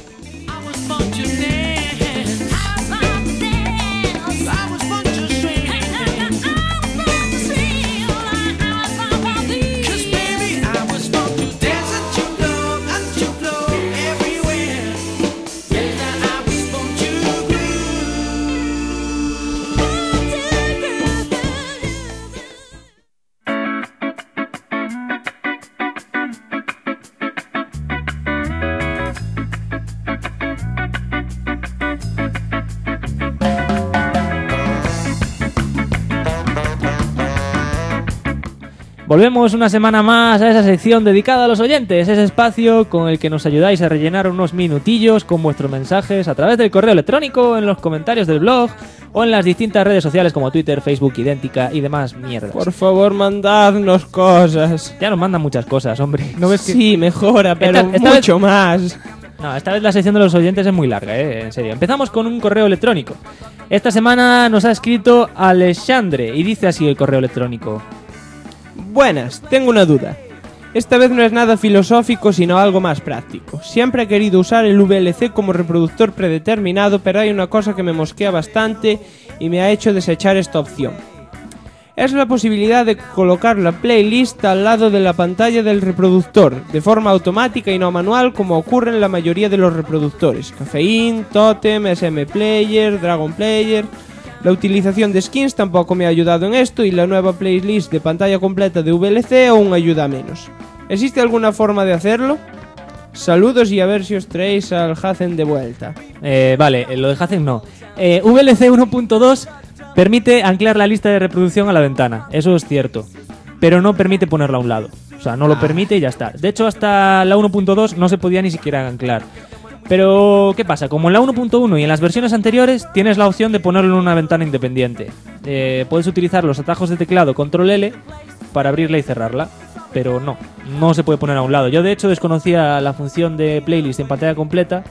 Volvemos una semana más a esa sección dedicada a los oyentes, ese espacio con el que nos ayudáis a rellenar unos minutillos con vuestros mensajes a través del correo electrónico, en los comentarios del blog o en las distintas redes sociales como Twitter, Facebook, Idéntica y demás mierdas. Por favor, mandadnos cosas. Ya nos mandan muchas cosas, hombre. ¿No ves que... Sí, mejora, pero Esta mucho más. No, esta vez la sección de los oyentes es muy larga, en serio. Empezamos con un correo electrónico. Esta semana nos ha escrito Alexandre y dice así el correo electrónico. Buenas, tengo una duda. Esta vez no es nada filosófico, sino algo más práctico. Siempre he querido usar el VLC como reproductor predeterminado, pero hay una cosa que me mosquea bastante y me ha hecho desechar esta opción. Es la posibilidad de colocar la playlist al lado de la pantalla del reproductor, de forma automática y no manual, como ocurre en la mayoría de los reproductores. Caffeine, Totem, SM Player, Dragon Player... La utilización de skins tampoco me ha ayudado en esto y la nueva playlist de pantalla completa de VLC aún ayuda menos. ¿Existe alguna forma de hacerlo? Saludos y a ver si os traéis al Hazen de vuelta. Vale, lo de Hazen no. VLC 1.2 permite anclar la lista de reproducción a la ventana, eso es cierto, pero no permite ponerla a un lado. O sea, no lo permite y ya está. De hecho, hasta la 1.2 no se podía ni siquiera anclar. Pero, ¿qué pasa? Como en la 1.1 y en las versiones anteriores, tienes la opción de ponerlo en una ventana independiente. Puedes utilizar los atajos de teclado Control L para abrirla y cerrarla, pero no se puede poner a un lado. Yo, de hecho, desconocía la función de playlist en pantalla completa.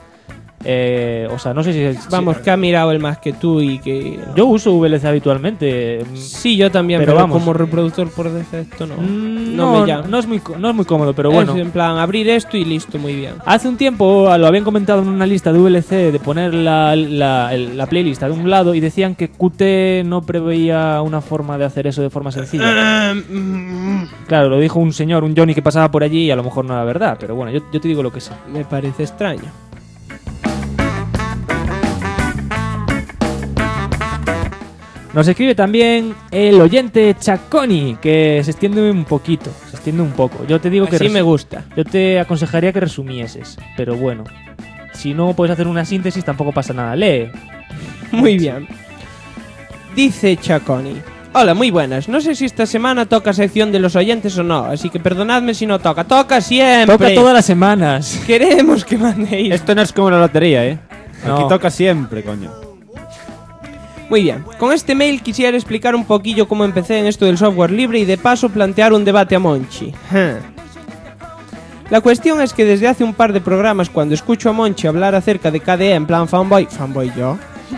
O sea, no sé si... Vamos, que ha mirado el más que tú y que... Yo uso VLC habitualmente. Sí, yo también, pero vamos, como reproductor por defecto no es muy cómodo, pero bueno. Es en plan, abrir esto y listo, muy bien. Hace un tiempo lo habían comentado en una lista de VLC de poner la playlist de un lado y decían que Qt no preveía una forma de hacer eso de forma sencilla. Claro, lo dijo un señor, un Johnny que pasaba por allí y a lo mejor no era verdad, pero bueno, yo te digo lo que sé. Me parece extraño. Nos escribe también el oyente Chaconi, que se extiende un poco. Yo te digo que así me gusta. Yo te aconsejaría que resumieses, pero bueno, si no puedes hacer una síntesis tampoco pasa nada. Lee. Muy bien. Dice Chaconi. Hola, muy buenas. No sé si esta semana toca sección de los oyentes o no, así que perdonadme si no toca. Toca siempre. Toca todas las semanas. Queremos que mandéis. Esto no es como la lotería, ¿eh? No. Aquí toca siempre, coño. Muy bien, con este mail quisiera explicar un poquillo cómo empecé en esto del software libre y de paso plantear un debate a Monchi. La cuestión es que desde hace un par de programas, cuando escucho a Monchi hablar acerca de KDE en plan fanboy yo.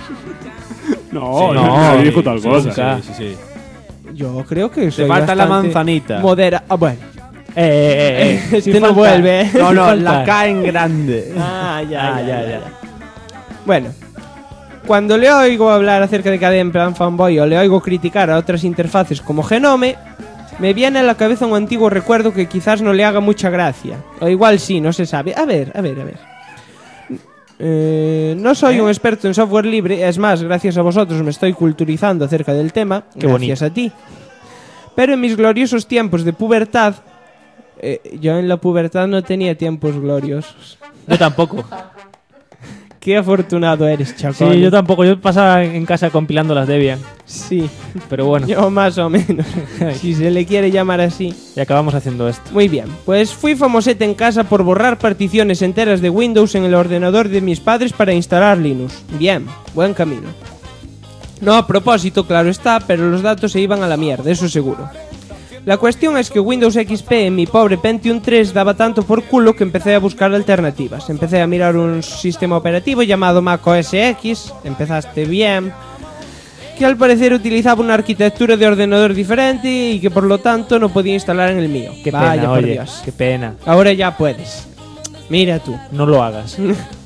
No dijo tal cosa. Sí. Yo creo que soy Te falta la bastante manzanita. Bueno. Este no vuelve. No, falta. la K en grande. Ya. Bueno, cuando le oigo hablar acerca de KDE en plan fanboy o le oigo criticar a otras interfaces como Genome, me viene a la cabeza un antiguo recuerdo que quizás no le haga mucha gracia. O igual sí, no se sabe. A ver. No soy un experto en software libre, es más, gracias a vosotros me estoy culturizando acerca del tema. Qué gracias bonito. a ti. Pero en mis gloriosos tiempos de pubertad, yo en la pubertad no tenía tiempos gloriosos. Yo tampoco. Qué afortunado eres, Chaconi. Sí, yo tampoco. Yo pasaba en casa compilando las Debian. Sí, Pero bueno, yo más o menos, si se le quiere llamar así. y acabamos haciendo esto. Muy bien, pues fui famosete en casa por borrar particiones enteras de Windows en el ordenador de mis padres para instalar Linux. Bien, buen camino. No a propósito, claro está, pero los datos se iban a la mierda, eso seguro. La cuestión es que Windows XP en mi pobre Pentium 3 daba tanto por culo que empecé a buscar alternativas. Empecé a mirar un sistema operativo llamado Mac OS X, empezaste bien, que al parecer utilizaba una arquitectura de ordenador diferente y que por lo tanto no podía instalar en el mío. Qué Vaya, pena, por oye, Dios. qué pena. Ahora ya puedes. Mira tú. No lo hagas.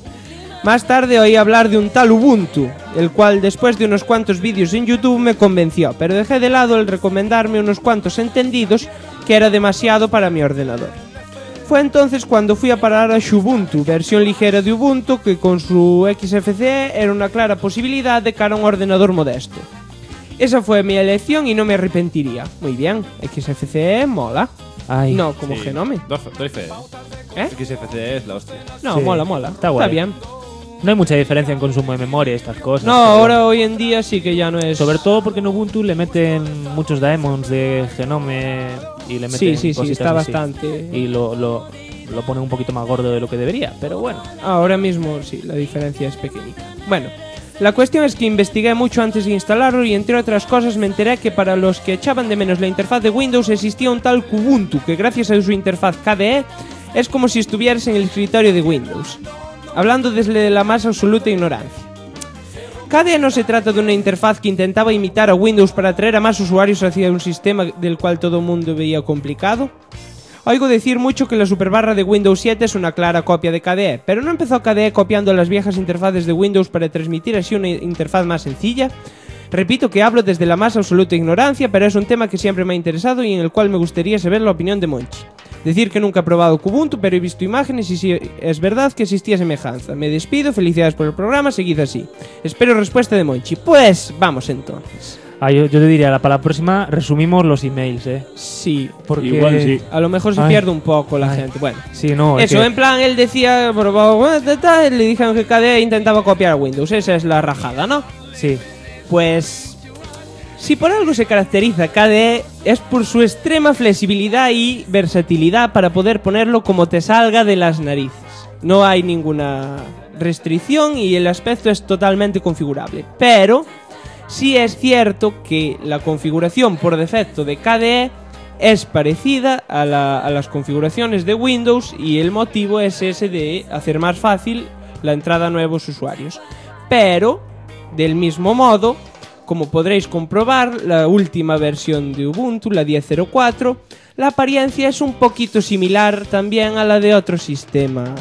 Más tarde oí hablar de un tal Ubuntu, el cual después de unos cuantos vídeos en YouTube me convenció, pero dejé de lado el recomendarme unos cuantos entendidos que era demasiado para mi ordenador. Fue entonces cuando fui a parar a Xubuntu, versión ligera de Ubuntu que con su XFCE era una clara posibilidad de cara a un ordenador modesto. Esa fue mi elección y no me arrepentiría. Muy bien, XFCE mola. Ay, no como sí. Genome. Doy fe, ¿Eh? XFCE es la hostia. No, Sí, mola. está guay. bien. No hay mucha diferencia en consumo de memoria y estas cosas. No, pero ahora hoy en día sí que ya no es... sobre todo porque en Ubuntu le meten muchos daemons de Genome y le meten Sí, cositas está así. bastante... Y lo ponen un poquito más gordo de lo que debería, pero bueno. Ahora mismo sí, la diferencia es pequeñita. Bueno, la cuestión es que investigué mucho antes de instalarlo y entre otras cosas me enteré que para los que echaban de menos la interfaz de Windows existía un tal Kubuntu que gracias a su interfaz KDE es como si estuvieras en el escritorio de Windows. Hablando desde la más absoluta ignorancia. KDE no se trata de una interfaz que intentaba imitar a Windows para atraer a más usuarios hacia un sistema del cual todo el mundo veía complicado. Oigo decir mucho que la superbarra de Windows 7 es una clara copia de KDE, pero ¿no empezó KDE copiando las viejas interfaces de Windows para transmitir así una interfaz más sencilla? Repito que hablo desde la más absoluta ignorancia, pero es un tema que siempre me ha interesado y en el cual me gustaría saber la opinión de Monchi. Decir que nunca he probado Kubuntu, pero he visto imágenes y sí es verdad que existía semejanza. Me despido, felicidades por el programa, seguid así. Espero respuesta de Monchi. Pues vamos entonces. Yo te diría, para la próxima resumimos los emails, Sí, porque Igual sí. a lo mejor se pierde un poco la gente. Bueno, Sí, no, es eso, que- en plan, él decía, le dijeron que KDE intentaba copiar a Windows. Esa es la rajada, ¿no? Sí. Pues... si por algo se caracteriza KDE es por su extrema flexibilidad y versatilidad para poder ponerlo como te salga de las narices. No hay ninguna restricción y el aspecto es totalmente configurable. Pero sí es cierto que la configuración por defecto de KDE es parecida a las configuraciones de Windows y el motivo es ese de hacer más fácil la entrada a nuevos usuarios. Pero, del mismo modo, como podréis comprobar, la última versión de Ubuntu, la 10.04, la apariencia es un poquito similar también a la de otro sistema.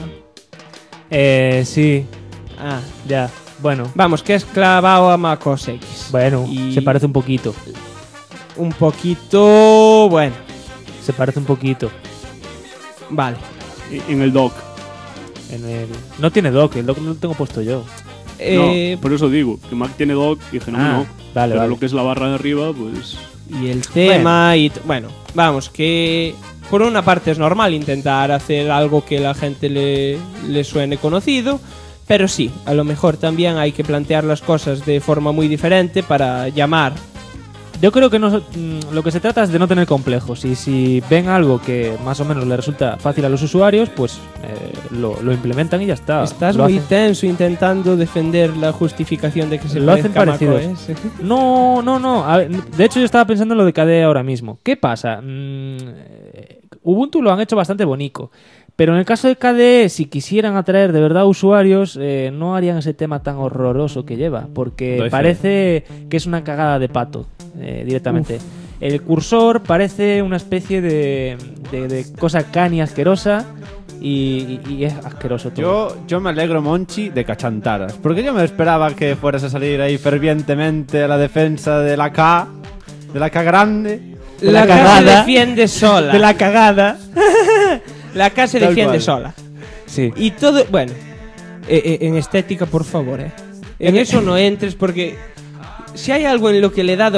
Sí. Ah, Ya. Bueno. vamos, que es clavado a Mac OS X. Bueno, Y se parece un poquito. un poquito... bueno, Se parece un poquito. vale. En el dock. No tiene dock, el dock no lo tengo puesto yo. No, por eso digo, que Mac tiene dock y Genome no. Vale, Pero vale. lo que es la barra de arriba, pues... Y el tema bueno, vamos, que por una parte es normal intentar hacer algo que la gente le suene conocido, pero sí, a lo mejor también hay que plantear las cosas de forma muy diferente para llamar. Yo creo que lo que se trata es de no tener complejos y si ven algo que más o menos le resulta fácil a los usuarios, pues lo implementan y ya está. Estás Lo muy hacen. tenso intentando defender la justificación de que se Lo hacen parezca a Mac parecidos. OS. No. A ver, de hecho, yo estaba pensando en lo de KDE ahora mismo. ¿Qué pasa? Ubuntu lo han hecho bastante bonito. Pero en el caso de KDE, si quisieran atraer de verdad usuarios, no harían ese tema tan horroroso que lleva. Porque Doy fe. parece que es una cagada de pato, directamente. El cursor parece una especie de cosa cani asquerosa y es asqueroso todo. Yo me alegro, Monchi, de cachantaras. Porque yo me esperaba que fueras a salir ahí fervientemente a la defensa de la K grande. La K se defiende sola. De la cagada. La K se Tal defiende cual. sola. Sí. Y todo, bueno, en estética, por favor, en eso no entres porque si hay algo en lo que le da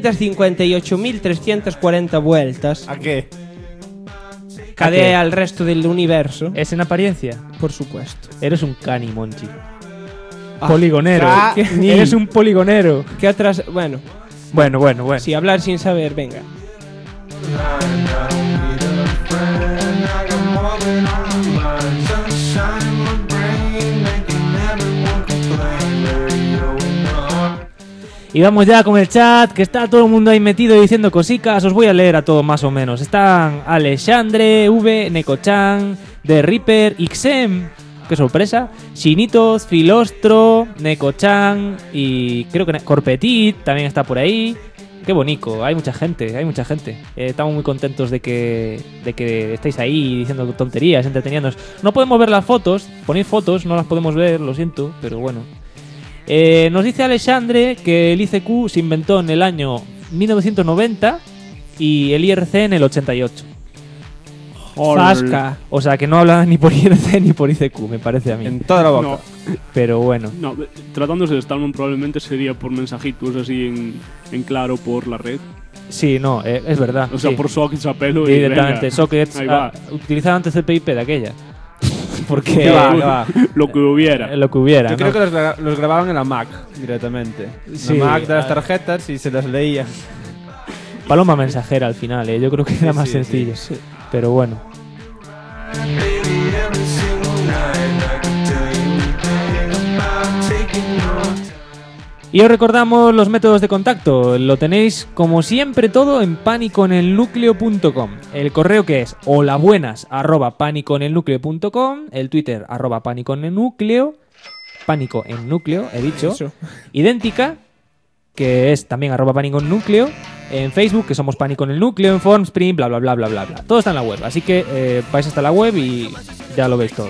258.340 vueltas, ¿A qué? KDE al resto del universo, ¿Es en apariencia? por supuesto. Eres un cani, Monchi. Ah, Poligonero. cani. Eres un poligonero. ¿Qué atrás? Bueno, Bueno. si hablar sin saber, venga. Y vamos ya con el chat, que está todo el mundo ahí metido diciendo cositas. Os voy a leer a todos más o menos. Están Alexandre, V, Necochan, The Reaper, Ixem, qué sorpresa, Shinitos, Filostro, Necochan y creo que Corpetit también está por ahí. Qué bonito, hay mucha gente, hay mucha gente. Estamos muy contentos de que estéis ahí diciendo tonterías, entreteniéndonos. No podemos ver las fotos, ponéis fotos, no las podemos ver, lo siento, pero bueno. Nos dice Alexandre que el ICQ se inventó en el año 1990 y el IRC en el 88. Zasca. O sea que no habla ni por IRC ni por ICQ, me parece a mí. En toda la boca. No. Pero bueno. No, tratándose de Stallman probablemente sería por mensajitos así en claro por la red. Sí, no, es verdad. O sea, sí. por sockets a pelo y directamente, venga, sockets. ahí va. Utilizar antes el PIP de aquella. Porque ¿Qué va? Lo que hubiera. Lo que hubiera. Yo ¿no? creo que los grababan en la Mac directamente. Sí, la Mac de las tarjetas y se las leía. Paloma mensajera al final, yo creo que era más sencillo. Sí. Pero bueno. Y os recordamos los métodos de contacto. Lo tenéis como siempre todo en paniconelnucleo.com. El correo que es holabuenas@paniconelnucleo.com, el Twitter @paniconelnucleo, pánico en núcleo, he dicho. Eso. Idéntica, que es también @paniconelnucleo, en Facebook, que somos Pánico en el Núcleo, en Formspring, bla bla bla bla bla bla. Todo está en la web, así que vais hasta la web y ya lo veis todo.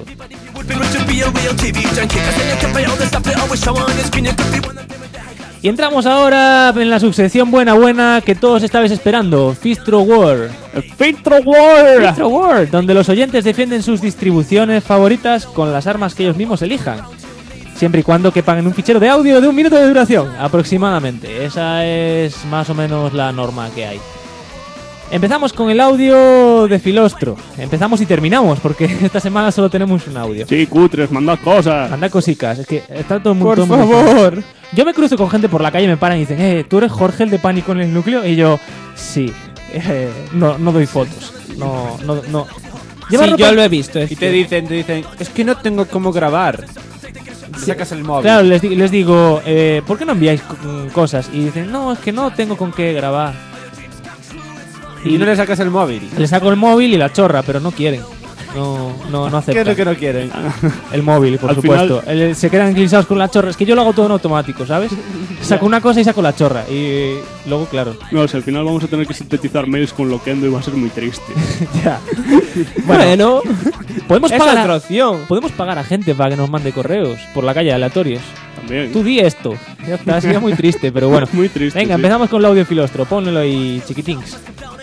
Y entramos ahora en la subsección buena que todos estabais esperando, Fistro War. ¡Fistro War! Fistro War, donde los oyentes defienden sus distribuciones favoritas con las armas que ellos mismos elijan. Siempre y cuando quepan en un fichero de audio de 1 minuto de duración, aproximadamente. Esa es más o menos la norma que hay. Empezamos con el audio de Filostro. Empezamos y terminamos, porque esta semana solo tenemos un audio. Sí, cutres, mandad cosas. Anda cosicas, es que está todo el mundo... Por favor. Yo me cruzo con gente por la calle y me paran y dicen, ¿tú eres Jorge el de Pánico en el Núcleo? Y yo, sí, no doy fotos. No. Sí, yo lo he visto. Y te dicen, es que no tengo cómo grabar. Sacas el móvil. Claro, les digo, ¿por qué no enviáis cosas? Y dicen, no, es que no tengo con qué grabar. Y no le sacas el móvil. Le saco el móvil y la chorra, pero no quieren. No aceptan. ¿Qué es lo que no quieren? El móvil, por Al supuesto. Se quedan clisados con la chorra. Es que yo lo hago todo en automático, ¿sabes? Saco una cosa y saco la chorra. Y luego, claro. No, o sea, al final vamos a tener que sintetizar mails con Loquendo y va a ser muy triste. Ya. Bueno, podemos es pagar otra opción. Podemos pagar a gente para que nos mande correos por la calle aleatorios. También. Tú di esto. Ya está, sería muy triste, pero bueno. Muy triste. Venga, sí. empezamos con el audio Filostro. Pónmelo ahí, chiquitings.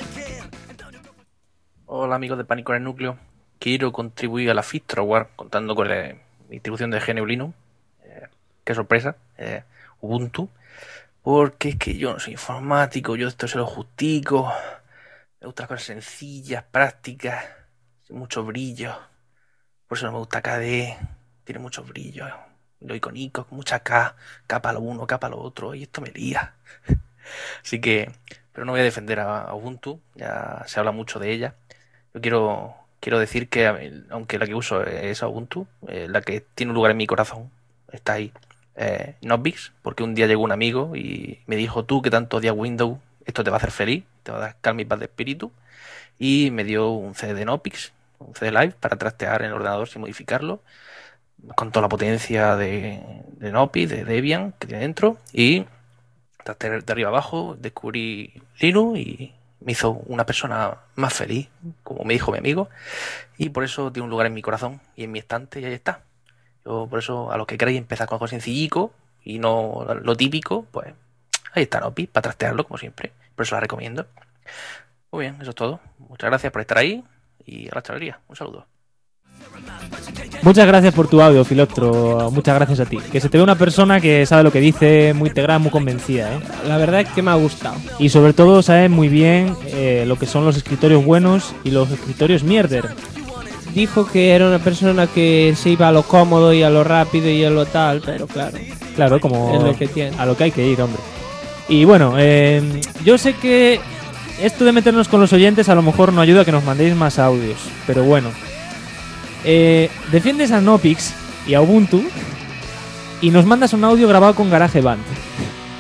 Hola amigos de Pánico en el Núcleo. Quiero contribuir a la Fistro War contando con la distribución de GNU Linux. Qué sorpresa. Ubuntu. Porque es que yo no soy informático, yo esto se lo justico. Me gustan las cosas sencillas, prácticas, sin mucho brillo. Por eso no me gusta KDE. Tiene mucho brillo. Lo icónico, con mucha K. Capa lo uno, capa lo otro. Y esto me lía. Así que... Pero no voy a defender a Ubuntu. Ya se habla mucho de ella. Yo quiero decir que, aunque la que uso es Ubuntu, la que tiene un lugar en mi corazón está ahí. Notebix, porque un día llegó un amigo y me dijo, tú que tanto odias Windows, esto te va a hacer feliz, te va a dar calma y paz de espíritu. Y me dio un CD de Notebix, un CD Live, para trastear en el ordenador sin modificarlo, con toda la potencia de Notebix, de Debian que tiene dentro. Y trasteé de arriba abajo, descubrí Linux y me hizo una persona más feliz, como me dijo mi amigo, y por eso tiene un lugar en mi corazón y en mi estante, y ahí está. Yo por eso, a los que queréis empezar con algo sencillico y no lo típico, pues ahí está Notebix, para trastearlo como siempre. Por eso la recomiendo. Muy bien, eso es todo. Muchas gracias por estar ahí y a la chavalería. Un saludo. Muchas gracias por tu audio, Filostro. Muchas gracias a ti. Que se te ve una persona que sabe lo que dice, muy integrada, muy convencida, ¿eh? La verdad es que me ha gustado. Y sobre todo sabe muy bien lo que son los escritorios buenos y los escritorios mierder. Dijo que era una persona que se iba a lo cómodo y a lo rápido y a lo tal, pero claro. Claro, como Es lo que tiene. a lo que hay que ir, hombre. Y bueno, yo sé que esto de meternos con los oyentes a lo mejor no ayuda a que nos mandéis más audios, pero bueno. Defiendes a Nopix y a Ubuntu y nos mandas un audio grabado con GarageBand.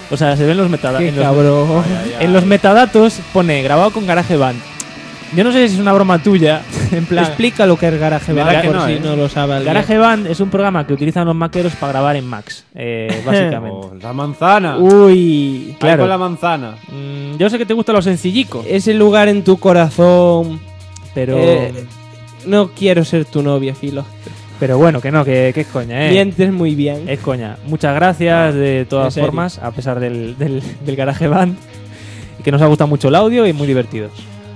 O sea, se ven los metadatos. Qué cabrón. En los metadatos pone grabado con GarageBand. Yo no sé si es una broma tuya, en plan... Explica lo que es GarageBand, ¿Verdad que por no, si no lo sabe alguien. GarageBand es un programa que utilizan los maqueros para grabar en Macs, básicamente. Oh, la manzana. Uy, Ahí claro. con la manzana. Yo sé que te gusta lo sencillico, ese lugar en tu corazón. pero... No quiero ser tu novia, Filo. Pero bueno, que no, que es coña, Mientes muy bien. Es coña. Muchas gracias de en todas serio. formas, a pesar del GarageBand. Y que nos ha gustado mucho el audio y muy divertidos.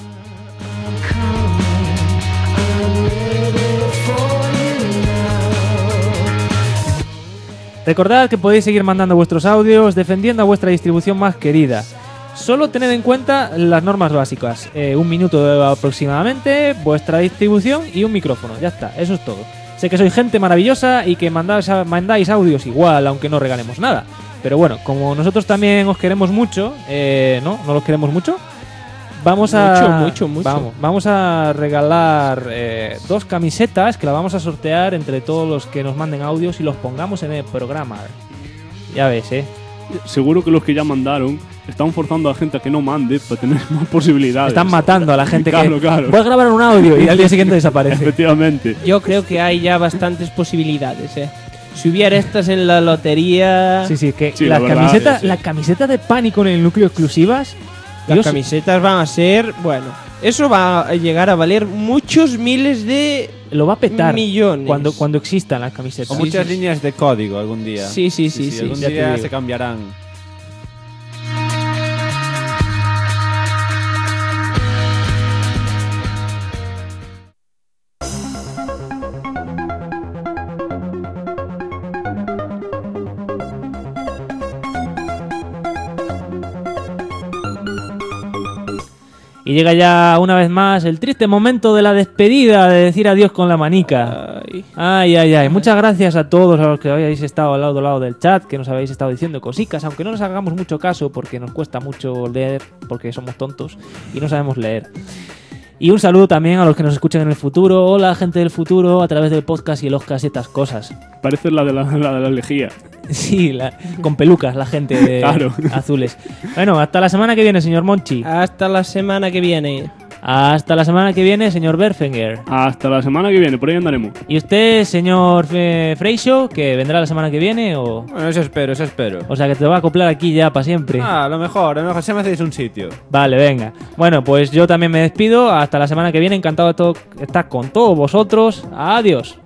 Recordad que podéis seguir mandando vuestros audios defendiendo a vuestra distribución más querida. Solo tened en cuenta las normas básicas. 1 minuto aproximadamente, vuestra distribución y un micrófono. Ya está, eso es todo. Sé que sois gente maravillosa y que mandáis audios igual, aunque no regalemos nada. Pero bueno, como nosotros también os queremos mucho, ¿no? ¿No los queremos mucho? Vamos Mucho. Vamos a regalar 2 camisetas que las vamos a sortear entre todos los que nos manden audios y los pongamos en el programa. Ya ves, Seguro que los que ya mandaron están forzando a la gente a que no mande para tener más posibilidades. Están matando a la gente Claro, que... claro. Voy a grabar un audio y al día siguiente desaparece. Efectivamente. Yo creo que hay ya bastantes posibilidades, Si hubiera estas en la lotería... Sí, que Sí, la la verdad, camiseta, sí. la camiseta de Pánico en el núcleo exclusivas... Las Dios, camisetas van a ser... Bueno, eso va a llegar a valer muchos miles de lo va a petar millones. cuando existan las camisetas. O muchas líneas de código algún día. Sí. Algún ya te día digo. se cambiarán. Y llega ya una vez más el triste momento de la despedida, de decir adiós con la manica. Ay. Muchas gracias a todos a los que habéis estado al lado del chat, que nos habéis estado diciendo cositas, aunque no nos hagamos mucho caso porque nos cuesta mucho leer, porque somos tontos y no sabemos leer. Y un saludo también a los que nos escuchan en el futuro. Hola, gente del futuro, a través del podcast y el Oscars y estas cosas. Parece la de la lejía. Sí, con pelucas, la gente de Claro. azules. Bueno, hasta la semana que viene, señor Monchi. Hasta la semana que viene. Hasta la semana que viene, señor Berfinger. Hasta la semana que viene, por ahí andaremos. ¿Y usted, señor Freixo, que vendrá la semana que viene o...? Bueno, eso espero. O sea, que te va a acoplar aquí ya para siempre. A lo mejor se me hacéis un sitio. Vale, venga. Bueno, pues yo también me despido. Hasta la semana que viene. Encantado de estar con todos vosotros. Adiós.